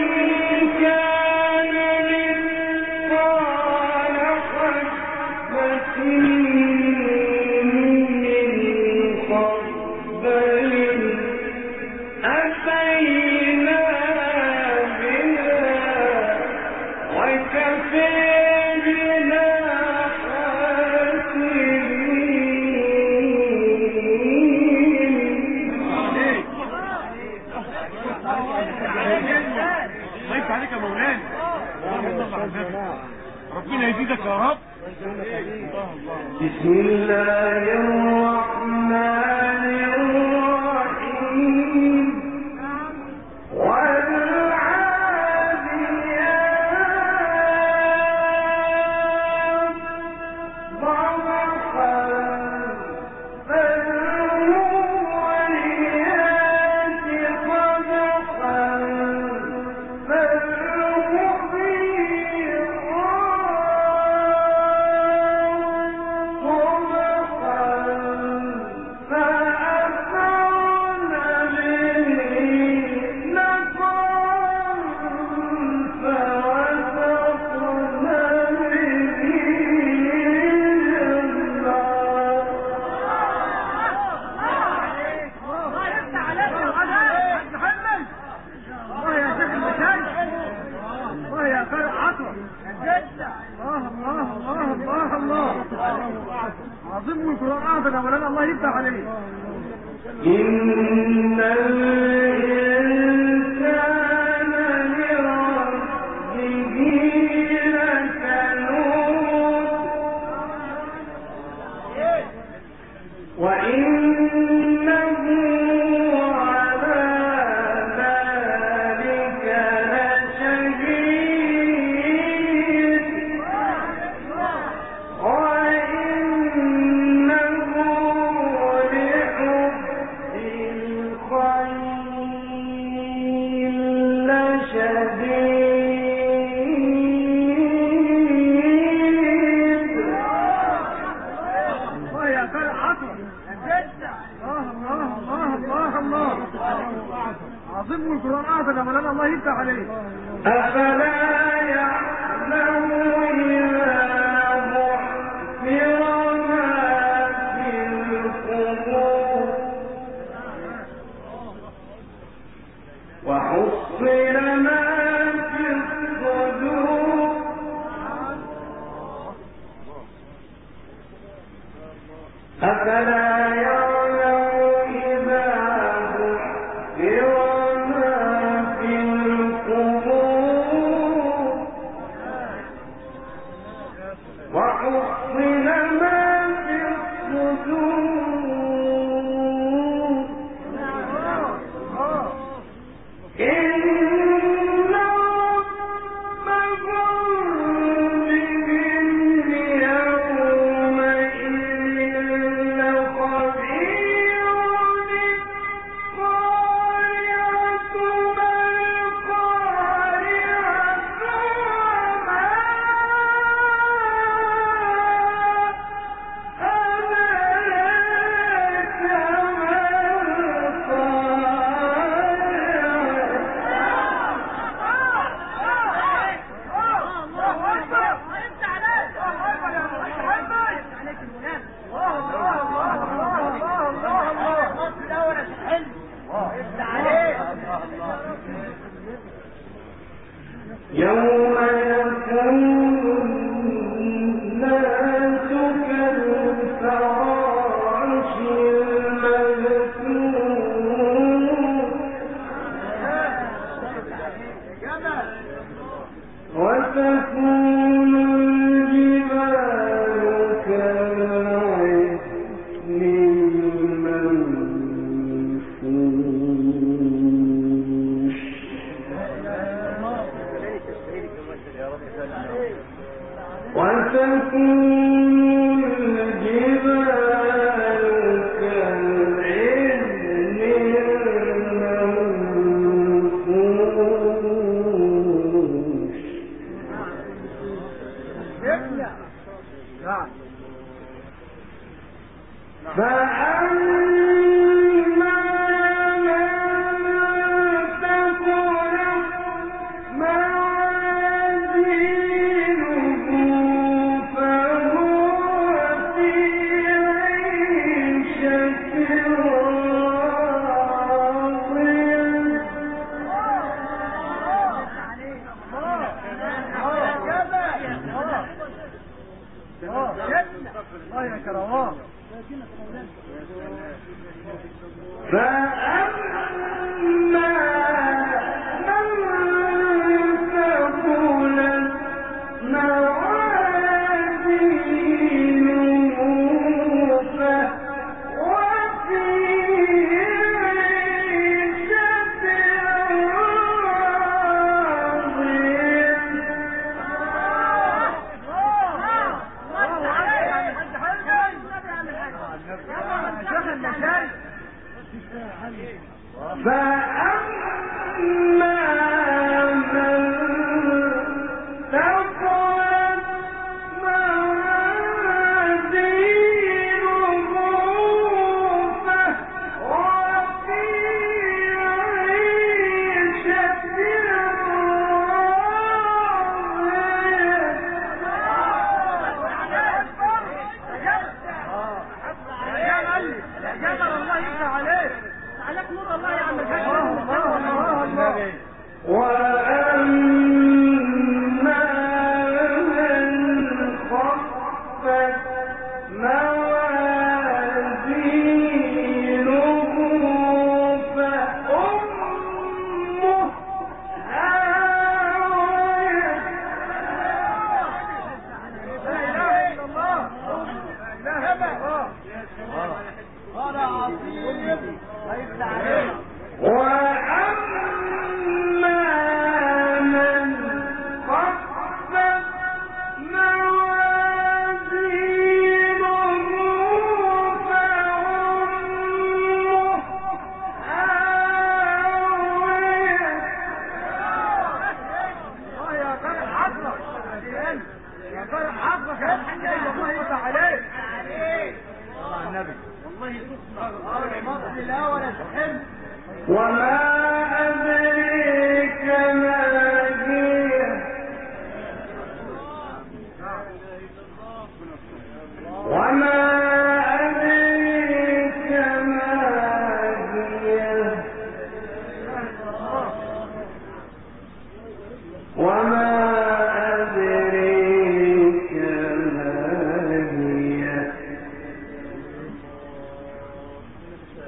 كان مثقال حبة من خردل أتينا بها وكفى بنا عليك يا مولانا. ربنا يزيدك يا رب. بسم الله الرحمن الرحيم. والعاديات ضبحا فالموريات قدحا عظيم القرآن أعظم أولا. الله يفتح عليه. إن الإنسان لربه لكنود وإنه على ذلك لشهيد وإنه لحب الخير لشديد. الله يا فرع عطر. الله الله الله الله الله. عظيم القرآن أعظم أولا. الله يفتح عليه. أفلا يعلم إذا بحثر ما في القبور وحصل ما في الصدور أفلا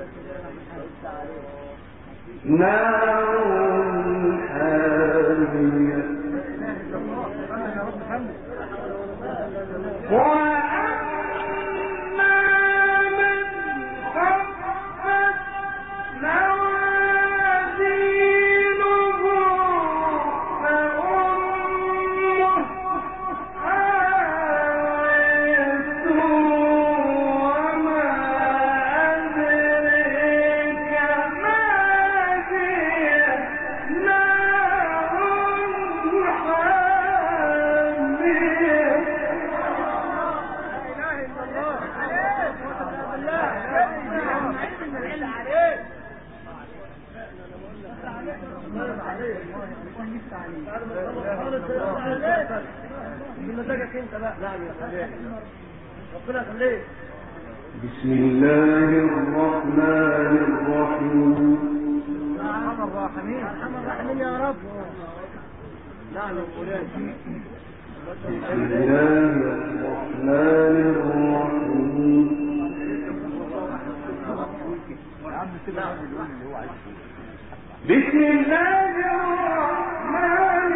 نار حامية وأما من خفت موازينه فأمه هاوية وما أدريك ما هي نار بمزاجك انت بقى. لا يا ربنا يخليك. بسم الله الرحمن الرحيم. ارحم الراحمين ارحم الراحمين يا رب. نعم فلان. بسم الله الرحمن الرحيم. بسم الله الرحمن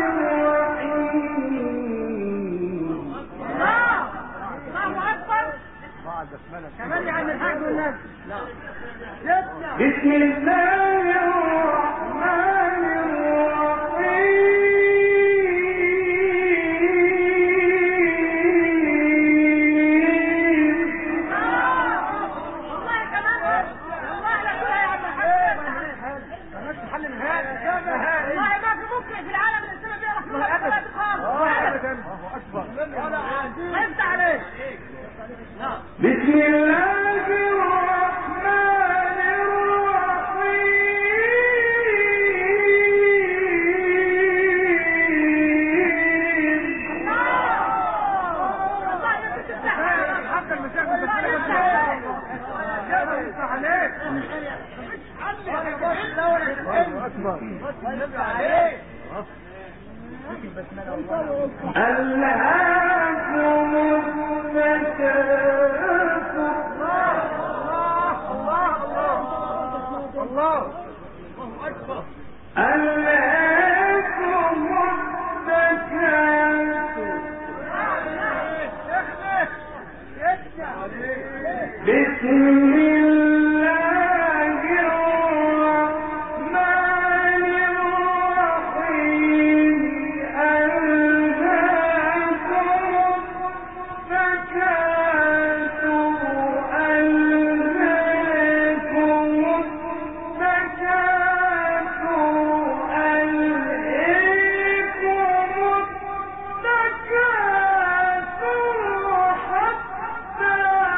الرحيم. الله اكبر. كمان يا عم الحاج والناس. بسم الله الرحمن الرحيم. والله كمان والله لا كلها يا عم الحاج. مالكش حل نهائي. والله ما في ممكن في العالم الاسلامي بيعرف كل الصلاه خالص. ابدا. الله اكبر. خفت عليك. بسم الله الرحمن الرحيم. الله يفتح حتى المشاكل الله أكبر. ألهاكم التكاثر. الله الله الله اكبر. ألهاكم التكاثر. بسم الله الرحمن الرحيم. ألهاكم التكاثر. ألهاكم التكاثر. ألهاكم التكاثر حتى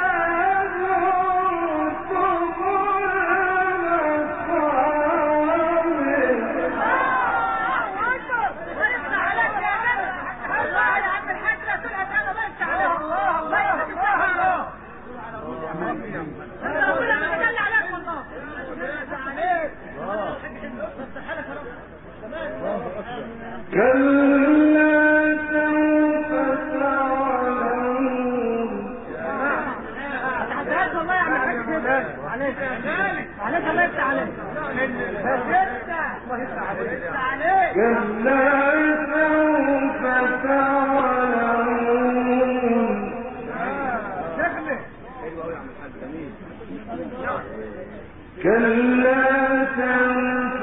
كلا سوف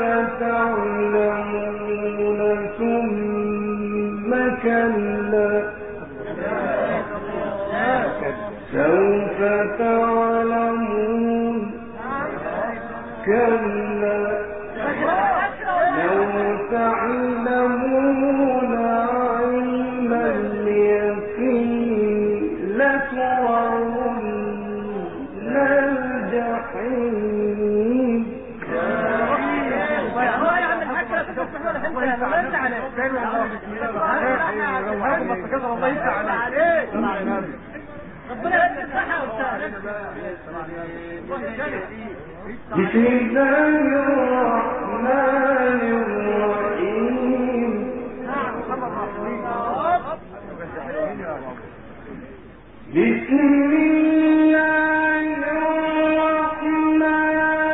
تعلمون ثم كلا سوف تعلمون كلا لو تعلمون علم اليقين لترون الجحيم. الله يفتح عليك. ربنا يديك الصحة بسم الله الرحمن الرحيم. بسم الله الرحمن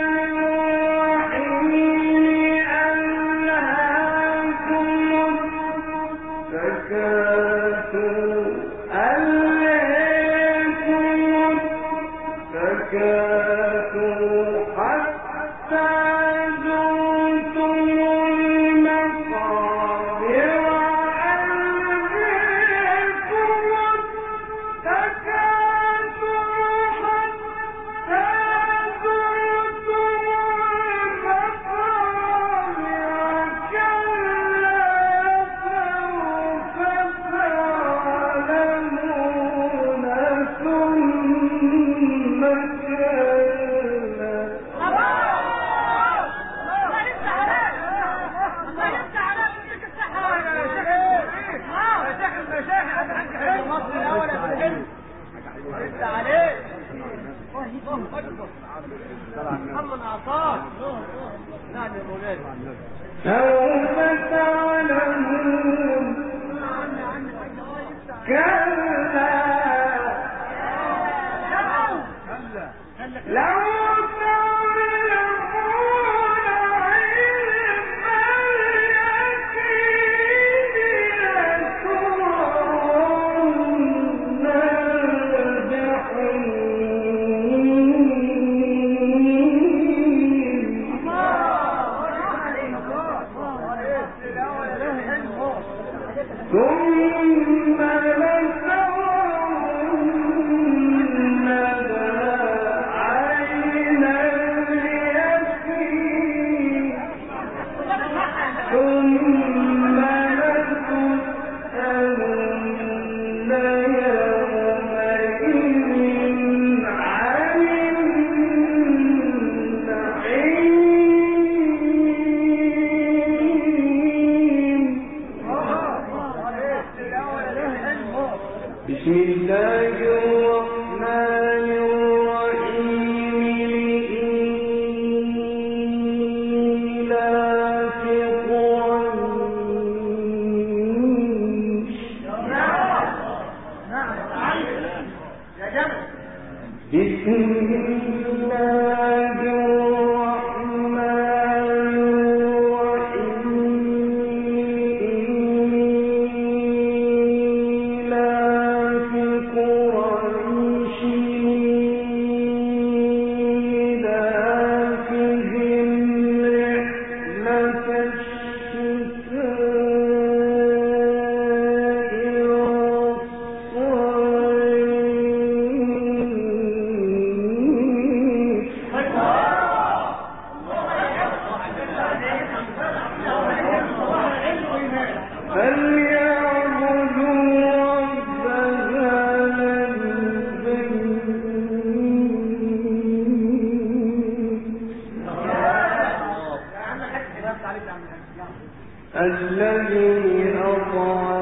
الذي أطعم